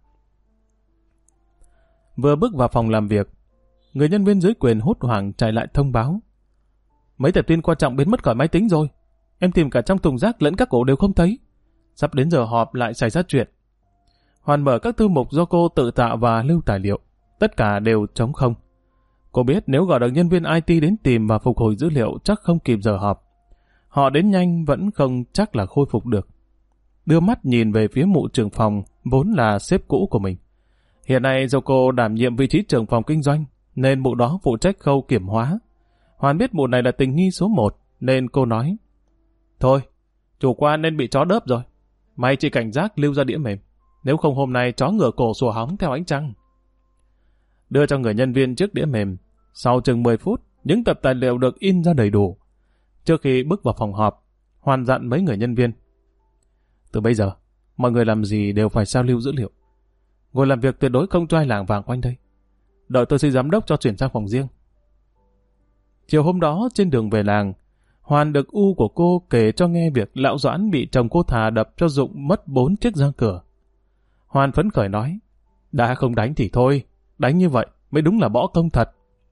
Vừa bước vào phòng làm việc, người nhân viên dưới quyền hốt hoảng chạy lại thông báo. Mấy tệp tin quan trọng biến mất khỏi máy tính rồi. Em tìm cả trong thùng rác lẫn các ổ đều không thấy. Sắp đến giờ họp lại xảy ra chuyện. Hoàn mở các thư mục do cô tự tạo và lưu tài liệu. Tất cả đều trống không. Cô biết nếu gọi được nhân viên IT đến tìm và phục hồi dữ liệu chắc không kịp giờ họp. Họ đến nhanh vẫn không chắc là khôi phục được. Đưa mắt nhìn về phía mụ trưởng phòng, vốn là sếp cũ của mình. Hiện nay do cô đảm nhiệm vị trí trưởng phòng kinh doanh, nên mụ đó phụ trách khâu kiểm hóa. Hoàn biết mụ này là tình nghi số 1, nên cô nói. Thôi, chủ quan nên bị chó đớp rồi. Mày chỉ cảnh giác lưu ra đĩa mềm. Nếu không hôm nay chó ngửa cổ sủa hóng theo ánh trăng. Đưa cho người nhân viên chiếc đĩa mềm. Sau chừng 10 phút, những tập tài liệu được in ra đầy đủ. Trước khi bước vào phòng họp, Hoàn dặn mấy người nhân viên. Từ bây giờ, mọi người làm gì đều phải sao lưu dữ liệu. Ngồi làm việc tuyệt đối không cho ai lảng vàng quanh đây. Đợi tôi xin giám đốc cho chuyển sang phòng riêng. Chiều hôm đó trên đường về làng, Hoàn được U của cô kể cho nghe việc lão Doãn bị chồng cô thà đập cho Dụng mất 4 chiếc răng cửa. Hoàn phấn khởi nói, đã không đánh thì thôi, đánh như vậy mới đúng là bỏ công thật.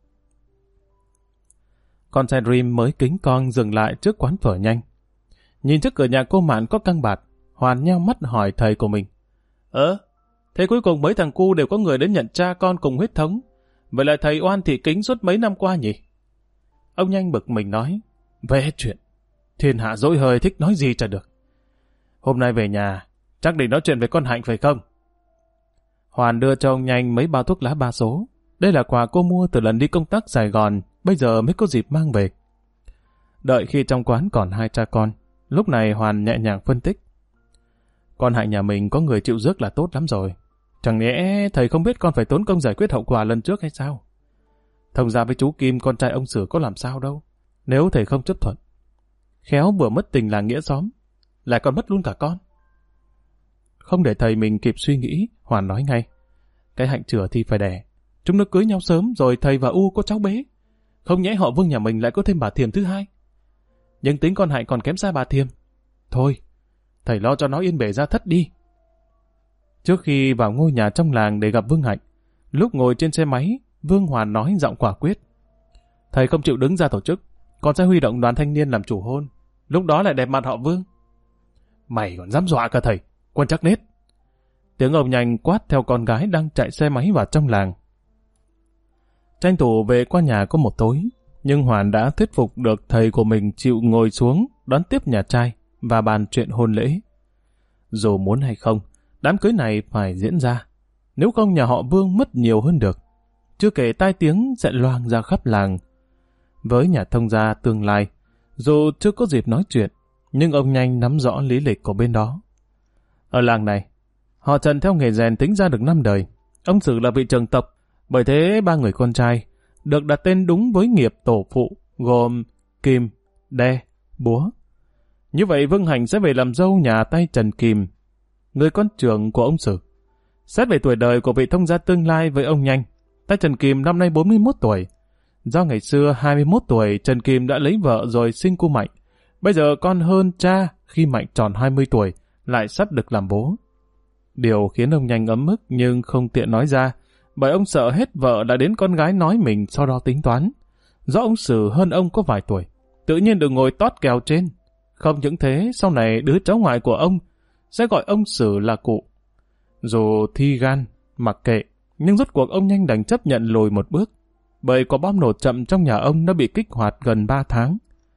Con xe Dream mới kính con dừng lại trước quán phở nhanh. Nhìn trước cửa nhà cô Mạn có căng bạt, Hoàn nheo mắt hỏi thầy của mình. Thế cuối cùng mấy thằng cu đều có người đến nhận cha con cùng huyết thống. Vậy là thầy oan thị kính suốt mấy năm qua nhỉ? Ông Nhanh bực mình nói, về hết chuyện. Thiên hạ dỗi hơi thích nói gì chả được. Hôm nay về nhà, chắc định nói chuyện về con Hạnh phải không? Hoàn đưa cho ông Nhanh mấy bao thuốc lá 3 số. Đây là quà cô mua từ lần đi công tác Sài Gòn, bây giờ mới có dịp mang về. Đợi khi trong quán còn 2 cha con, lúc này Hoàn nhẹ nhàng phân tích. Con Hạnh nhà mình có người chịu rước là tốt lắm rồi. Chẳng lẽ thầy không biết con phải tốn công giải quyết hậu quả lần trước hay sao? Thông gia với chú Kim, con trai ông Sử có làm sao đâu. Nếu thầy không chấp thuận, khéo vừa mất tình làng nghĩa xóm, lại còn mất luôn cả con. Không để thầy mình kịp suy nghĩ, Hoàn nói ngay. Cái hạnh chửa thì phải đẻ. Chúng nó cưới nhau sớm rồi thầy và U có cháu bé. Không nhẽ họ Vương nhà mình lại có thêm bà Thiềm thứ hai. Nhưng tính con Hạnh còn kém xa bà Thiềm. Thôi, thầy lo cho nó yên bề ra thất đi. Trước khi vào ngôi nhà trong làng để gặp Vương Hạnh, lúc ngồi trên xe máy, Vương Hoàn nói giọng quả quyết. Thầy không chịu đứng ra tổ chức, còn sẽ huy động đoàn thanh niên làm chủ hôn. Lúc đó lại đẹp mặt họ Vương. Mày còn dám dọa cả thầy, quân chắc nết. Tiếng ông nhanh quát theo con gái đang chạy xe máy vào trong làng. Tranh thủ về qua nhà có một tối, nhưng Hoàn đã thuyết phục được thầy của mình chịu ngồi xuống đón tiếp nhà trai và bàn chuyện hôn lễ. Dù muốn hay không, đám cưới này phải diễn ra. Nếu không nhà họ Vương mất nhiều hơn được. Chưa kể tai tiếng sẽ loang ra khắp làng. Với nhà thông gia tương lai, dù chưa có dịp nói chuyện, nhưng ông nhanh nắm rõ lý lịch của bên đó. Ở làng này, họ Trần theo nghề rèn tính ra được 5 đời. Ông Sử là vị trưởng tộc, bởi thế 3 người con trai được đặt tên đúng với nghiệp tổ phụ, gồm Kim, Đe, Búa. Như vậy Vương Hạnh sẽ về làm dâu nhà tay Trần Kim, người con trưởng của ông Sử. Xét về tuổi đời của vị thông gia tương lai với ông Nhanh, tay Trần Kim năm nay 41 tuổi. Do ngày xưa 21 tuổi Trần Kim đã lấy vợ rồi sinh cô Mạnh. Bây giờ con hơn cha khi Mạnh tròn 20 tuổi, lại sắp được làm bố. Điều khiến ông Nhanh ấm ức nhưng không tiện nói ra, bởi ông sợ hết vợ đã đến con gái nói mình sau đó tính toán. Do ông Sử hơn ông có vài tuổi, tự nhiên được ngồi tót kèo trên. Không những thế, sau này đứa cháu ngoại của ông sẽ gọi ông Sử là cụ. Dù thi gan, mặc kệ, nhưng rốt cuộc ông Nhanh đành chấp nhận lùi một bước, bởi quả bom nổ chậm trong nhà ông đã bị kích hoạt gần 3 tháng.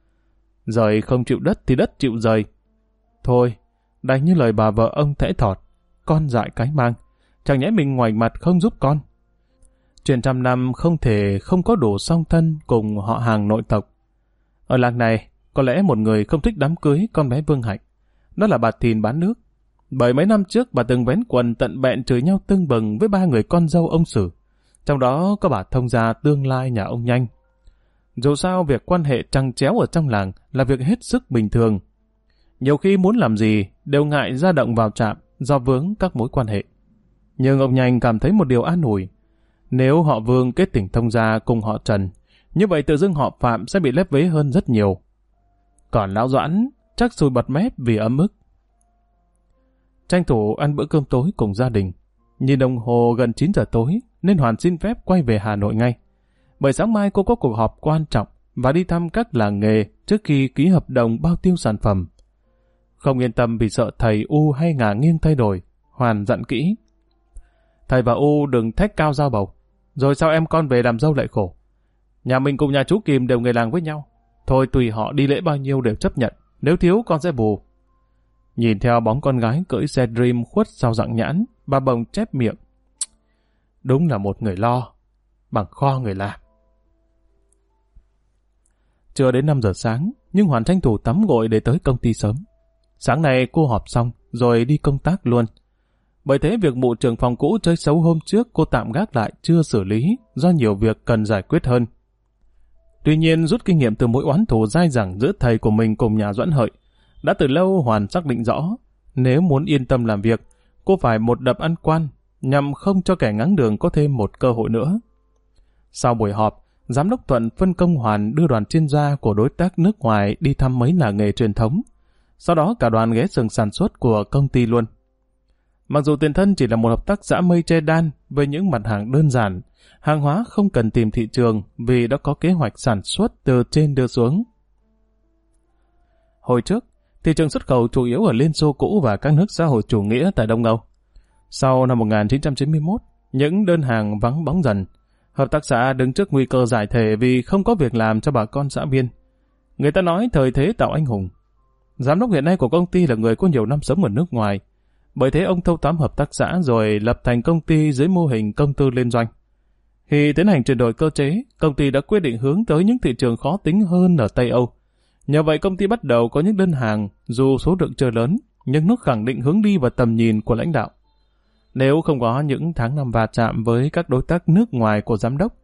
Rời không chịu đất thì đất chịu rời. Thôi, đành như lời bà vợ ông thẽ thọt, con dại cái mang, chẳng nhẽ mình ngoảnh mặt không giúp con. Chuyện trăm năm không thể không có đủ song thân cùng họ hàng nội tộc. Ở làng này, có lẽ một người không thích đám cưới con bé Vương Hạnh, đó là bà Thìn bán nước. Bởi mấy năm trước bà từng vén quần tận bẹn chửi nhau tưng bừng với 3 người con dâu ông Sử, trong đó có bà thông gia tương lai nhà ông Nhanh. Dù sao việc quan hệ trăng chéo ở trong làng là việc hết sức bình thường. Nhiều khi muốn làm gì đều ngại ra động vào chạm do vướng các mối quan hệ. Nhưng ông Nhanh cảm thấy một điều an ủi. Nếu họ Vương kết tình thông gia cùng họ Trần, như vậy tự dưng họ Phạm sẽ bị lép vế hơn rất nhiều. Còn lão Doãn chắc sùi bọt mép vì ấm ức. Tranh thủ ăn bữa cơm tối cùng gia đình. Nhìn đồng hồ gần 9 giờ tối nên Hoàn xin phép quay về Hà Nội ngay. Bởi sáng mai cô có cuộc họp quan trọng và đi thăm các làng nghề trước khi ký hợp đồng bao tiêu sản phẩm. Không yên tâm vì sợ thầy U hay ngả nghiêng thay đổi, Hoàn dặn kỹ. Thầy và U đừng thách cao dao bầu, rồi sao em con về làm dâu lại khổ. Nhà mình cùng nhà chú Kim đều người làng với nhau. Thôi tùy họ đi lễ bao nhiêu đều chấp nhận, nếu thiếu con sẽ bù. Nhìn theo bóng con gái cưỡi xe Dream khuất sau dặng nhãn, bà Bồng chép miệng. Đúng là một người lo, bằng kho người làm. Chưa đến 5 giờ sáng, nhưng Hoàn tranh thủ tắm gội để tới công ty sớm. Sáng nay cô họp xong, rồi đi công tác luôn. Bởi thế việc mụ trưởng phòng cũ chơi xấu hôm trước cô tạm gác lại chưa xử lý, do nhiều việc cần giải quyết hơn. Tuy nhiên rút kinh nghiệm từ mối oán thù dai dẳng giữa thầy của mình cùng nhà Doãn Hợi, đã từ lâu Hoàn xác định rõ, nếu muốn yên tâm làm việc, cô phải một đập ăn quan, nhằm không cho kẻ ngáng đường có thêm một cơ hội nữa. Sau buổi họp, Giám đốc Thuận phân công Hoàn đưa đoàn chuyên gia của đối tác nước ngoài đi thăm mấy làng nghề truyền thống. Sau đó cả đoàn ghé xưởng sản xuất của công ty luôn. Mặc dù tiền thân chỉ là một hợp tác xã mây tre đan với những mặt hàng đơn giản, hàng hóa không cần tìm thị trường vì đã có kế hoạch sản xuất từ trên đưa xuống. Hồi trước, thị trường xuất khẩu chủ yếu ở Liên Xô cũ và các nước xã hội chủ nghĩa tại Đông Âu. Sau năm 1991, những đơn hàng vắng bóng dần. Hợp tác xã đứng trước nguy cơ giải thể vì không có việc làm cho bà con xã viên. Người ta nói thời thế tạo anh hùng. Giám đốc hiện nay của công ty là người có nhiều năm sống ở nước ngoài. Bởi thế ông thâu tóm hợp tác xã rồi lập thành công ty dưới mô hình công tư liên doanh. Khi tiến hành chuyển đổi cơ chế, công ty đã quyết định hướng tới những thị trường khó tính hơn ở Tây Âu. Nhờ vậy công ty bắt đầu có những đơn hàng dù số lượng chưa lớn, nhưng nó khẳng định hướng đi và tầm nhìn của lãnh đạo. Nếu không có những tháng năm va chạm với các đối tác nước ngoài của giám đốc,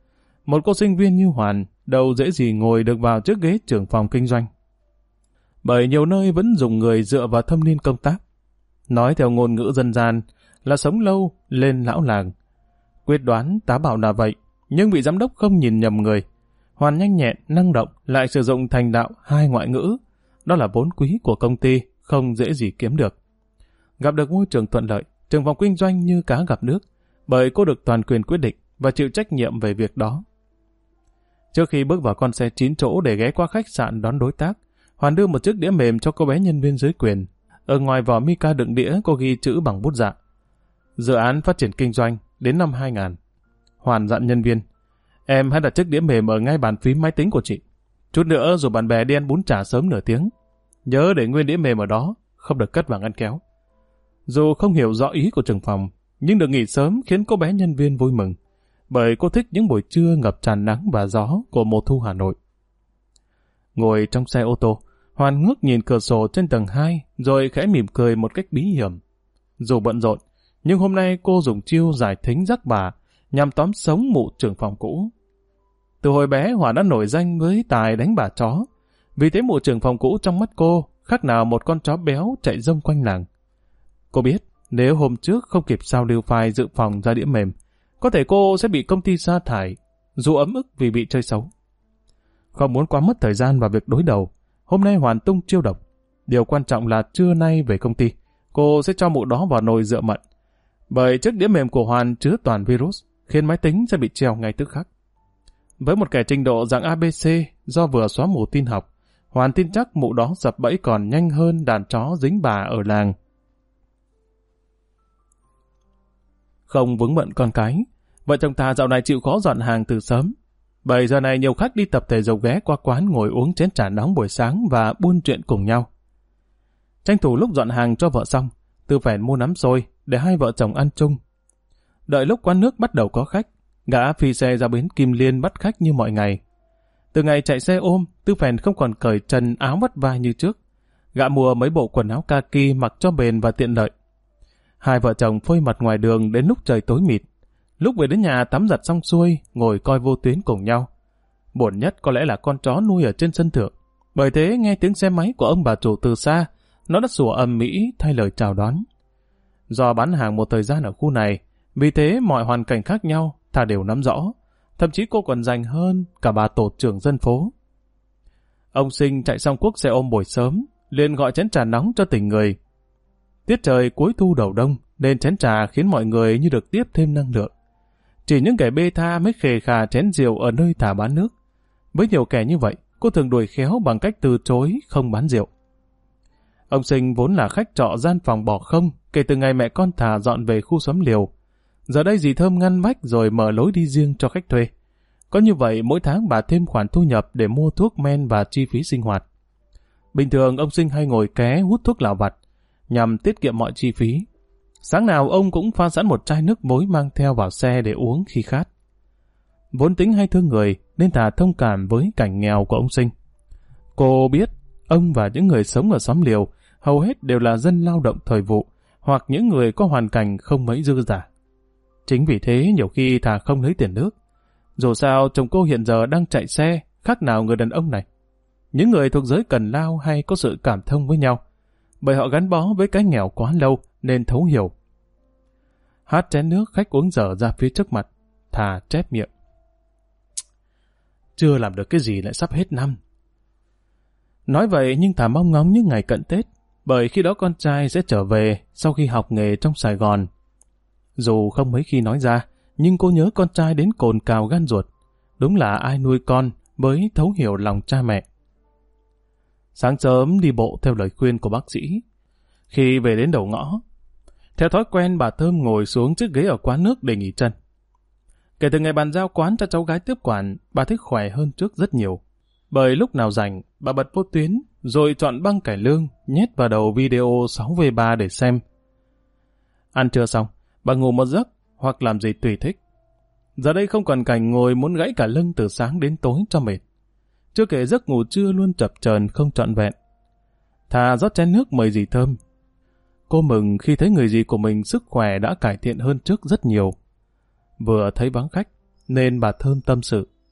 Một cô sinh viên như Hoàn đâu dễ gì ngồi được vào chiếc ghế trưởng phòng kinh doanh. Bởi nhiều nơi vẫn dùng người dựa vào thâm niên công tác. Nói theo ngôn ngữ dân gian là sống lâu lên lão làng. Quyết đoán tá bảo là vậy, nhưng vị giám đốc không nhìn nhầm người. Hoàn nhanh nhẹn, năng động, lại sử dụng thành đạo 2 ngoại ngữ. Đó là vốn quý của công ty, không dễ gì kiếm được. Gặp được môi trường thuận lợi, trưởng phòng kinh doanh như cá gặp nước, bởi cô được toàn quyền quyết định và chịu trách nhiệm về việc đó. Trước khi bước vào con xe 9 chỗ để ghé qua khách sạn đón đối tác, Hoàn đưa một chiếc đĩa mềm cho cô bé nhân viên dưới quyền. Ở ngoài vỏ mica đựng đĩa cô ghi chữ bằng bút dạ: dự án phát triển kinh doanh đến năm 2000. Hoàn dặn nhân viên: em hãy đặt chiếc đĩa mềm ở ngay bàn phím máy tính của chị. Chút nữa dù bạn bè đi ăn bún chả sớm nửa tiếng, nhớ để nguyên đĩa mềm ở đó, không được cất vào ngăn kéo. Dù không hiểu rõ ý của trưởng phòng, nhưng được nghỉ sớm khiến cô bé nhân viên vui mừng, bởi cô thích những buổi trưa ngập tràn nắng và gió của mùa thu Hà Nội. Ngồi trong xe ô tô, Hoàn ngước nhìn cửa sổ trên tầng 2, rồi khẽ mỉm cười một cách bí hiểm. Dù bận rộn, nhưng hôm nay cô dùng chiêu giải thính rắc bà nhằm tóm sống mụ trưởng phòng cũ. Từ hồi bé Hoàn đã nổi danh với tài đánh bà chó, vì thế mụ trưởng phòng cũ trong mắt cô khác nào một con chó béo chạy rông quanh làng. Cô biết nếu hôm trước không kịp sao lưu file dự phòng ra đĩa mềm, có thể cô sẽ bị công ty sa thải, dù ấm ức vì bị chơi xấu. Không muốn quá mất thời gian vào việc đối đầu, hôm nay Hoàn tung chiêu độc. Điều quan trọng là trưa nay về công ty, cô sẽ cho mụ đó vào nồi rượu mận. Bởi chiếc đĩa mềm của Hoàn chứa toàn virus, khiến máy tính sẽ bị treo ngay tức khắc. Với một kẻ trình độ dạng ABC do vừa xóa mù tin học, Hoàn tin chắc mụ đó dập bẫy còn nhanh hơn đàn chó dính bà ở làng. Không vướng bận con cái, vợ chồng ta dạo này chịu khó dọn hàng từ sớm. Bởi giờ này nhiều khách đi tập thể dục ghé qua quán ngồi uống chén trà nóng buổi sáng và buôn chuyện cùng nhau. Tranh thủ lúc dọn hàng cho vợ xong, Tư Phèn mua nắm xôi để hai vợ chồng ăn chung. Đợi lúc quán nước bắt đầu có khách, gã phi xe ra bến Kim Liên bắt khách như mọi ngày. Từ ngày chạy xe ôm, Tư Phèn không còn cởi trần áo vắt vai như trước. Gã mua mấy bộ quần áo kaki mặc cho bền và tiện lợi. Hai vợ chồng phơi mặt ngoài đường đến lúc trời tối mịt. Lúc về đến nhà tắm giặt xong xuôi, ngồi coi vô tuyến cùng nhau. Buồn nhất có lẽ là con chó nuôi ở trên sân thượng. Bởi thế nghe tiếng xe máy của ông bà chủ từ xa, nó đã sủa ầm ĩ thay lời chào đón. Do bán hàng một thời gian ở khu này, vì thế mọi hoàn cảnh khác nhau Thà đều nắm rõ. Thậm chí cô còn dành hơn cả bà tổ trưởng dân phố. Ông Sinh chạy xong cuốc xe ôm buổi sớm, liền gọi chén trà nóng cho tỉnh người. Tiết trời cuối thu đầu đông, nên chén trà khiến mọi người như được tiếp thêm năng lượng. Chỉ những kẻ bê tha mới khề khà chén rượu ở nơi thả bán nước. Với nhiều kẻ như vậy, cô thường đuổi khéo bằng cách từ chối không bán rượu. Ông Sinh vốn là khách trọ gian phòng bỏ không kể từ ngày mẹ con Thà dọn về khu xóm liều. Giờ đây dì Thơm ngăn bách rồi mở lối đi riêng cho khách thuê. Có như vậy mỗi tháng bà thêm khoản thu nhập để mua thuốc men và chi phí sinh hoạt. Bình thường ông Sinh hay ngồi ké hút thuốc lào vặt nhằm tiết kiệm mọi chi phí. Sáng nào ông cũng pha sẵn một chai nước muối mang theo vào xe để uống khi khát. Vốn tính hay thương người nên Thà thông cảm với cảnh nghèo của ông Sinh. Cô biết ông và những người sống ở xóm liều hầu hết đều là dân lao động thời vụ hoặc những người có hoàn cảnh không mấy dư dả. Chính vì thế nhiều khi Thà không lấy tiền nước. Dù sao chồng cô hiện giờ đang chạy xe, khác nào người đàn ông này. Những người thuộc giới cần lao hay có sự cảm thông với nhau, bởi họ gắn bó với cái nghèo quá lâu nên thấu hiểu. Hát chén nước khách uống dở ra phía trước mặt, Thà chép miệng. Chưa làm được cái gì lại sắp hết năm. Nói vậy nhưng Thà mong ngóng những ngày cận Tết, bởi khi đó con trai sẽ trở về sau khi học nghề trong Sài Gòn. Dù không mấy khi nói ra, nhưng cô nhớ con trai đến cồn cào gan ruột. Đúng là ai nuôi con mới thấu hiểu lòng cha mẹ. Sáng sớm đi bộ theo lời khuyên của bác sĩ. Khi về đến đầu ngõ, theo thói quen bà Thơm ngồi xuống chiếc ghế ở quán nước để nghỉ chân. Kể từ ngày bàn giao quán cho cháu gái tiếp quản, bà thấy khỏe hơn trước rất nhiều. Bởi lúc nào rảnh, bà bật vô tuyến, rồi chọn băng cải lương, nhét vào đầu video 6v3 để xem. Ăn trưa xong, bà ngủ một giấc hoặc làm gì tùy thích. Giờ đây không còn cảnh ngồi muốn gãy cả lưng từ sáng đến tối cho mệt. Chưa kể giấc ngủ trưa luôn chập chờn không trọn vẹn. Thà rót chén nước mời dì Thơm. Cô mừng khi thấy người dì của mình sức khỏe đã cải thiện hơn trước rất nhiều. Vừa thấy vắng khách, nên bà Thơm tâm sự.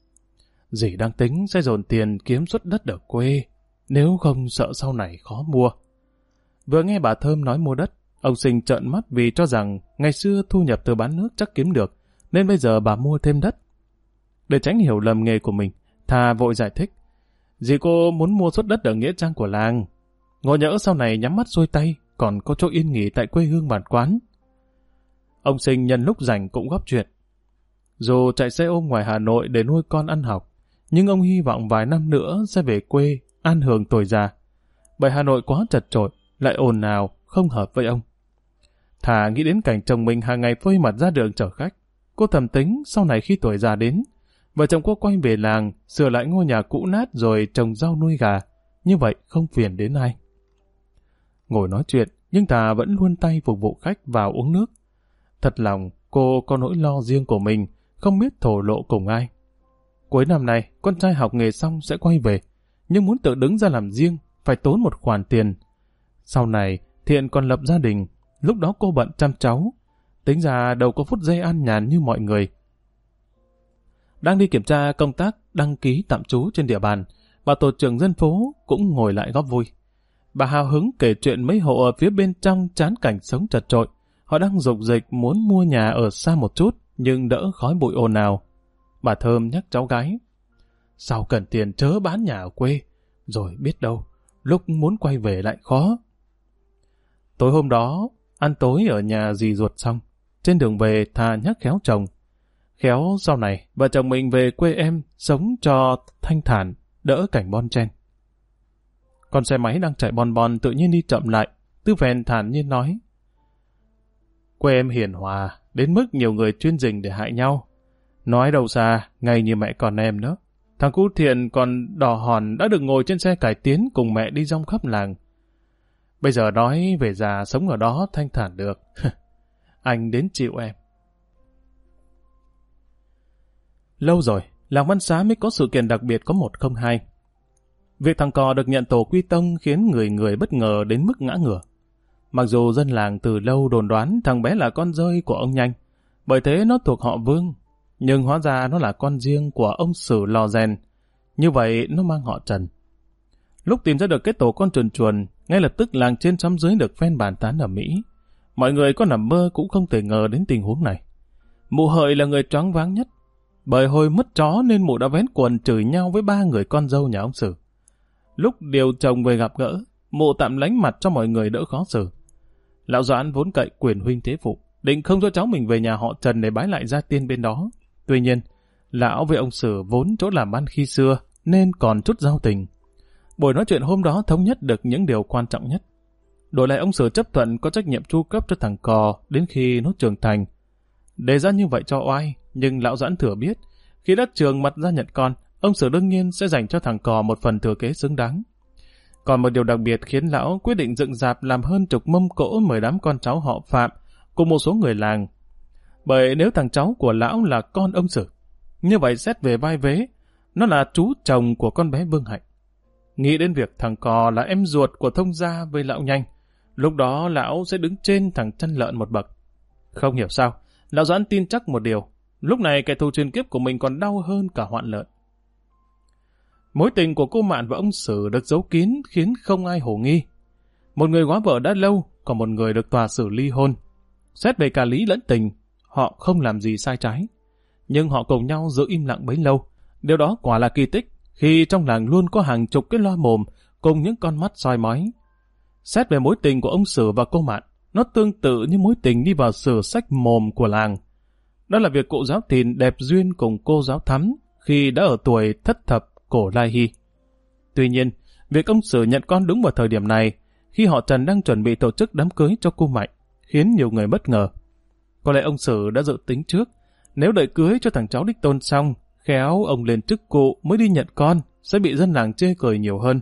Dì đang tính sẽ dồn tiền kiếm suất đất ở quê, nếu không sợ sau này khó mua. Vừa nghe bà Thơm nói mua đất, ông Sinh trợn mắt vì cho rằng ngày xưa thu nhập từ bán nước chắc kiếm được, nên bây giờ bà mua thêm đất. Để tránh hiểu lầm nghề của mình, Thà vội giải thích. Dì cô muốn mua suất đất ở nghĩa trang của làng. Ngộ nhỡ sau này nhắm mắt xuôi tay, còn có chỗ yên nghỉ tại quê hương bản quán. Ông Sinh nhân lúc rảnh cũng góp chuyện. Dù chạy xe ôm ngoài Hà Nội để nuôi con ăn học, nhưng ông hy vọng vài năm nữa sẽ về quê, an hưởng tuổi già. Bởi Hà Nội quá chật chội, lại ồn ào, không hợp với ông. Thà nghĩ đến cảnh chồng mình hàng ngày phơi mặt ra đường chở khách. Cô thầm tính sau này khi tuổi già đến, vợ chồng cô quay về làng, sửa lại ngôi nhà cũ nát rồi trồng rau nuôi gà. Như vậy không phiền đến ai. Ngồi nói chuyện, nhưng Thà vẫn luôn tay phục vụ khách vào uống nước. Thật lòng, cô có nỗi lo riêng của mình, không biết thổ lộ cùng ai. Cuối năm nay, con trai học nghề xong sẽ quay về, nhưng muốn tự đứng ra làm riêng, phải tốn một khoản tiền. Sau này, Thiện còn lập gia đình, lúc đó cô bận chăm cháu. Tính ra đâu có phút giây an nhàn như mọi người. Đang đi kiểm tra công tác đăng ký tạm trú trên địa bàn, bà tổ trưởng dân phố cũng ngồi lại góp vui. Bà hào hứng kể chuyện mấy hộ ở phía bên trong chán cảnh sống chật chội. Họ đang rục rịch muốn mua nhà ở xa một chút, nhưng đỡ khói bụi ồn ào. Bà Thơm nhắc cháu gái. Sao cần tiền chớ bán nhà ở quê, rồi biết đâu, lúc muốn quay về lại khó. Tối hôm đó, ăn tối ở nhà dì ruột xong, trên đường về Thà nhắc khéo chồng. Khéo sau này, vợ chồng mình về quê em, sống cho thanh thản, đỡ cảnh bon chen. Con xe máy đang chạy bon bon tự nhiên đi chậm lại, Tư Phèn thản nhiên nói. Quê em hiền hòa, đến mức nhiều người chuyên rình để hại nhau. Nói đâu xa, ngay như mẹ con em đó. Thằng cu Thiện còn đỏ hòn đã được ngồi trên xe cải tiến cùng mẹ đi rong khắp làng. Bây giờ nói về già sống ở đó thanh thản được. Anh đến chịu em. Lâu rồi, làng Văn Xá mới có sự kiện đặc biệt có 102. Việc thằng Cò được nhận tổ quy tông khiến người người bất ngờ đến mức ngã ngửa. Mặc dù dân làng từ lâu đồn đoán thằng bé là con rơi của ông Nhanh, bởi thế nó thuộc họ Vương, nhưng hóa ra nó là con riêng của ông Sử Lò Rèn, như vậy nó mang họ Trần. Lúc tìm ra được cái tổ con chuồn chuồn, ngay lập tức làng trên xóm dưới được phen bàn tán ở Mỹ. Mọi người có nằm mơ cũng không thể ngờ đến tình huống này. Mụ Hợi là người choáng váng nhất, bởi hồi mất chó nên mụ đã vén quần chửi nhau với 3 người con dâu nhà ông Sử. Lúc điều chồng về gặp gỡ, mụ tạm lánh mặt cho mọi người đỡ khó xử. Lão Doãn vốn cậy quyền huynh thế phụ, định không cho cháu mình về nhà họ Trần để bái lại gia tiên bên đó. Tuy nhiên, lão với ông Sử vốn chỗ làm ăn khi xưa, nên còn chút giao tình. Buổi nói chuyện hôm đó thống nhất được những điều quan trọng nhất. Đổi lại ông Sử chấp thuận có trách nhiệm chu cấp cho thằng Cò đến khi nó trưởng thành. Đề ra như vậy cho oai, nhưng lão Doãn thừa biết, khi đã trường mặt ra nhận con, ông Sử đương nhiên sẽ dành cho thằng Cò một phần thừa kế xứng đáng. Còn một điều đặc biệt khiến lão quyết định dựng rạp làm hơn chục mâm cỗ mời đám con cháu họ Phạm cùng một số người làng. Bởi nếu thằng cháu của lão là con ông Sử, như vậy xét về vai vế, nó là chú chồng của con bé Vương Hạnh. Nghĩ đến việc thằng Cò là em ruột của thông gia với lão Nhanh, lúc đó lão sẽ đứng trên thằng chăn lợn một bậc. Không hiểu sao, lão Doãn tin chắc một điều, lúc này kẻ thù truyền kiếp của mình còn đau hơn cả hoạn lợn. Mối tình của cô Mạn và ông Sử được giấu kín khiến không ai hồ nghi. Một người góa vợ đã lâu, còn một người được tòa xử ly hôn. Xét về cả lý lẫn tình, họ không làm gì sai trái. Nhưng họ cùng nhau giữ im lặng bấy lâu. Điều đó quả là kỳ tích, khi trong làng luôn có hàng chục cái loa mồm cùng những con mắt soi mói. Xét về mối tình của ông Sử và cô Mạn, nó tương tự như mối tình đi vào sử sách mồm của làng. Đó là việc cụ giáo Thìn đẹp duyên cùng cô giáo Thắm khi đã ở tuổi thất thập cổ lai hy. Tuy nhiên, việc ông Sử nhận con đúng vào thời điểm này, khi họ Trần đang chuẩn bị tổ chức đám cưới cho cô Mạnh, khiến nhiều người bất ngờ. Có lẽ ông Sử đã dự tính trước, nếu đợi cưới cho thằng cháu đích tôn xong, khéo ông lên chức cụ mới đi nhận con, sẽ bị dân làng chê cười nhiều hơn.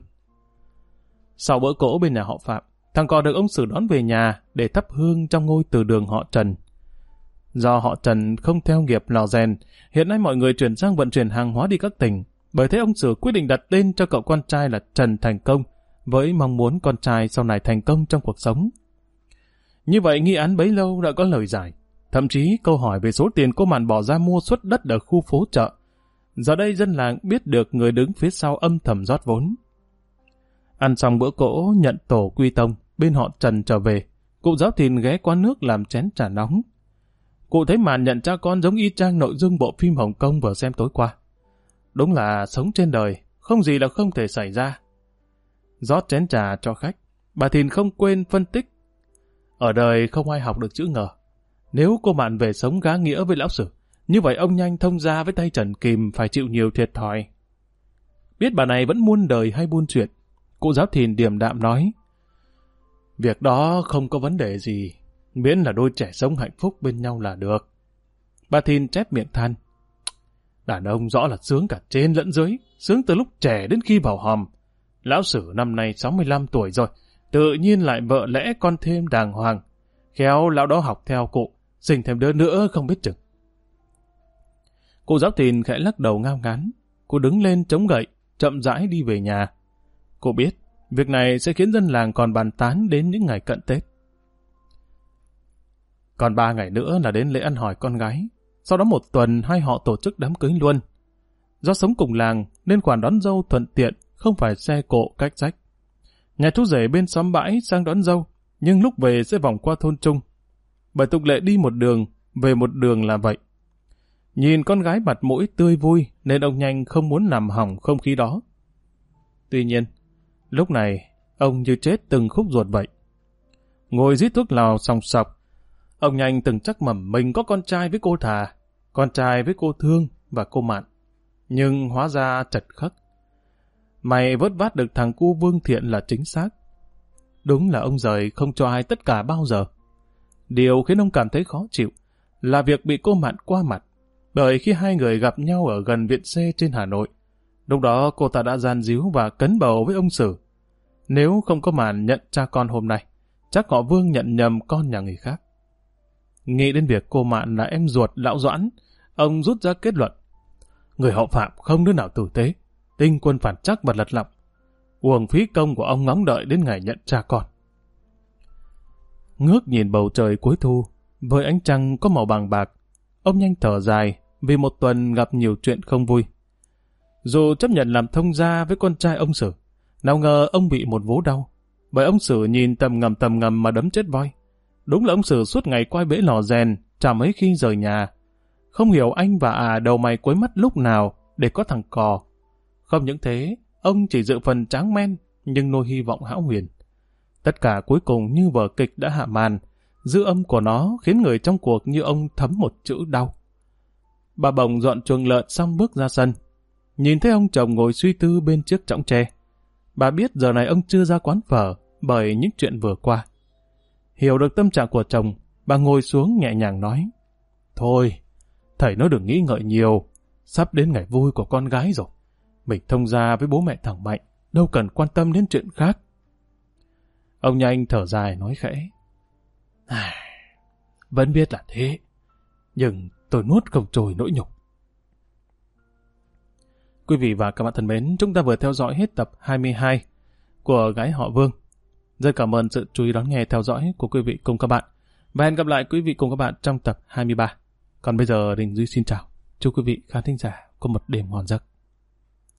Sau bữa cỗ bên nhà họ Phạm, thằng Cò được ông Sử đón về nhà để thắp hương trong ngôi từ đường họ Trần. Do họ Trần không theo nghiệp lò rèn, hiện nay mọi người chuyển sang vận chuyển hàng hóa đi các tỉnh. Bởi thế ông Sử quyết định đặt tên cho cậu con trai là Trần Thành Công, với mong muốn con trai sau này thành công trong cuộc sống. Như vậy nghi án bấy lâu đã có lời giải. Thậm chí câu hỏi về số tiền cô Mạn bỏ ra mua suất đất ở khu phố chợ Giờ đây dân làng biết được người đứng phía sau âm thầm rót vốn. Ăn xong bữa cỗ nhận tổ quy tông, bên họ Trần trở về, cụ Giáo Thìn ghé qua nước làm chén trà nóng. Cụ thấy màn nhận cha con giống y chang nội dung bộ phim Hồng Kông vừa xem tối qua. Đúng là sống trên đời, không gì là không thể xảy ra. Rót chén trà cho khách, bà Thìn không quên phân tích. Ở đời không ai học được chữ ngờ. Nếu cô Mạn về sống gá nghĩa với lão Sử, như vậy ông Nhanh thông gia với tay Trần Kìm phải chịu nhiều thiệt thòi. Biết bà này vẫn muôn đời hay buôn chuyện, cụ Giáo Thìn điềm đạm nói, việc đó không có vấn đề gì, miễn là đôi trẻ sống hạnh phúc bên nhau là được. Bà Thìn chép miệng than, đàn ông rõ là sướng cả trên lẫn dưới, sướng từ lúc trẻ đến khi vào hòm. Lão Sử năm nay 65 tuổi rồi, tự nhiên lại vợ lẽ con thêm đàng hoàng. Khéo lão đó học theo cụ, sinh thêm đứa nữa không biết chừng. Cụ Giáo Thìn khẽ lắc đầu ngao ngán, cô đứng lên chống gậy, chậm rãi đi về nhà. Cô biết, việc này sẽ khiến dân làng còn bàn tán đến những ngày cận Tết. Còn 3 ngày nữa là đến lễ ăn hỏi con gái. Sau đó 1 tuần hai họ tổ chức đám cưới luôn. Do sống cùng làng nên khoản đón dâu thuận tiện, không phải xe cộ cách rách. Nhà chú rể bên xóm bãi sang đón dâu, nhưng lúc về sẽ vòng qua thôn Trung. Bởi tục lệ đi một đường, về một đường là vậy. Nhìn con gái mặt mũi tươi vui nên ông Nhanh không muốn làm hỏng không khí đó. Tuy nhiên, lúc này ông như chết từng khúc ruột vậy. Ngồi rít thuốc lào sòng sọc, ông Nhanh từng chắc mẩm mình có con trai với cô Thà, con trai với cô Thương và cô Mạn. Nhưng hóa ra chật khắc. Mày vớt vát được thằng cu Vương Thiện là chính xác. Đúng là ông rời không cho ai tất cả bao giờ. Điều khiến ông cảm thấy khó chịu là việc bị cô Mạn qua mặt. Bởi khi hai người gặp nhau ở gần viện C trên Hà Nội, lúc đó cô ta đã gian díu và cấn bầu với ông Sử. Nếu không có màn nhận cha con hôm nay, chắc họ Vương nhận nhầm con nhà người khác. Nghĩ đến việc cô Mạn là em ruột lão Doãn, ông rút ra kết luận. Người họ Phạm không đứa nào tử tế, tinh quân phản chắc và lật lọng. Uổng phí công của ông ngóng đợi đến ngày nhận cha con. Ngước nhìn bầu trời cuối thu, với ánh trăng có màu vàng bạc, ông Nhanh thở dài vì 1 tuần gặp nhiều chuyện không vui. Dù chấp nhận làm thông gia với con trai ông Sử, nào ngờ ông bị một vố đau, bởi ông Sử nhìn tầm ngầm mà đấm chết voi. Đúng là ông Sử suốt ngày quay bể lò rèn, chả mấy khi rời nhà. Không hiểu anh và đầu mày quấy mắt lúc nào để có thằng cò. Không những thế, ông chỉ dự phần tráng men, nhưng nuôi hy vọng hão huyền. Tất cả cuối cùng như vở kịch đã hạ màn, dư âm của nó khiến người trong cuộc như ông thấm một chữ đau. Bà Bồng dọn chuồng lợn xong bước ra sân. Nhìn thấy ông chồng ngồi suy tư bên chiếc chõng tre. Bà biết giờ này ông chưa ra quán phở bởi những chuyện vừa qua. Hiểu được tâm trạng của chồng, bà ngồi xuống nhẹ nhàng nói. Thôi, thầy nó đừng nghĩ ngợi nhiều. Sắp đến ngày vui của con gái rồi. Mình thông gia với bố mẹ thằng Mạnh, đâu cần quan tâm đến chuyện khác. Ông Nhanh thở dài nói khẽ. Vẫn biết là thế, nhưng tôi nuốt không trôi nỗi nhục. Quý vị và các bạn thân mến, chúng ta vừa theo dõi hết tập 22 của Gái Họ Vương. Rất cảm ơn sự chú ý đón nghe theo dõi của quý vị cùng các bạn. Và hẹn gặp lại quý vị cùng các bạn trong tập 23. Còn bây giờ Đình Duy xin chào. Chúc quý vị khán thính giả có một đêm ngon giấc.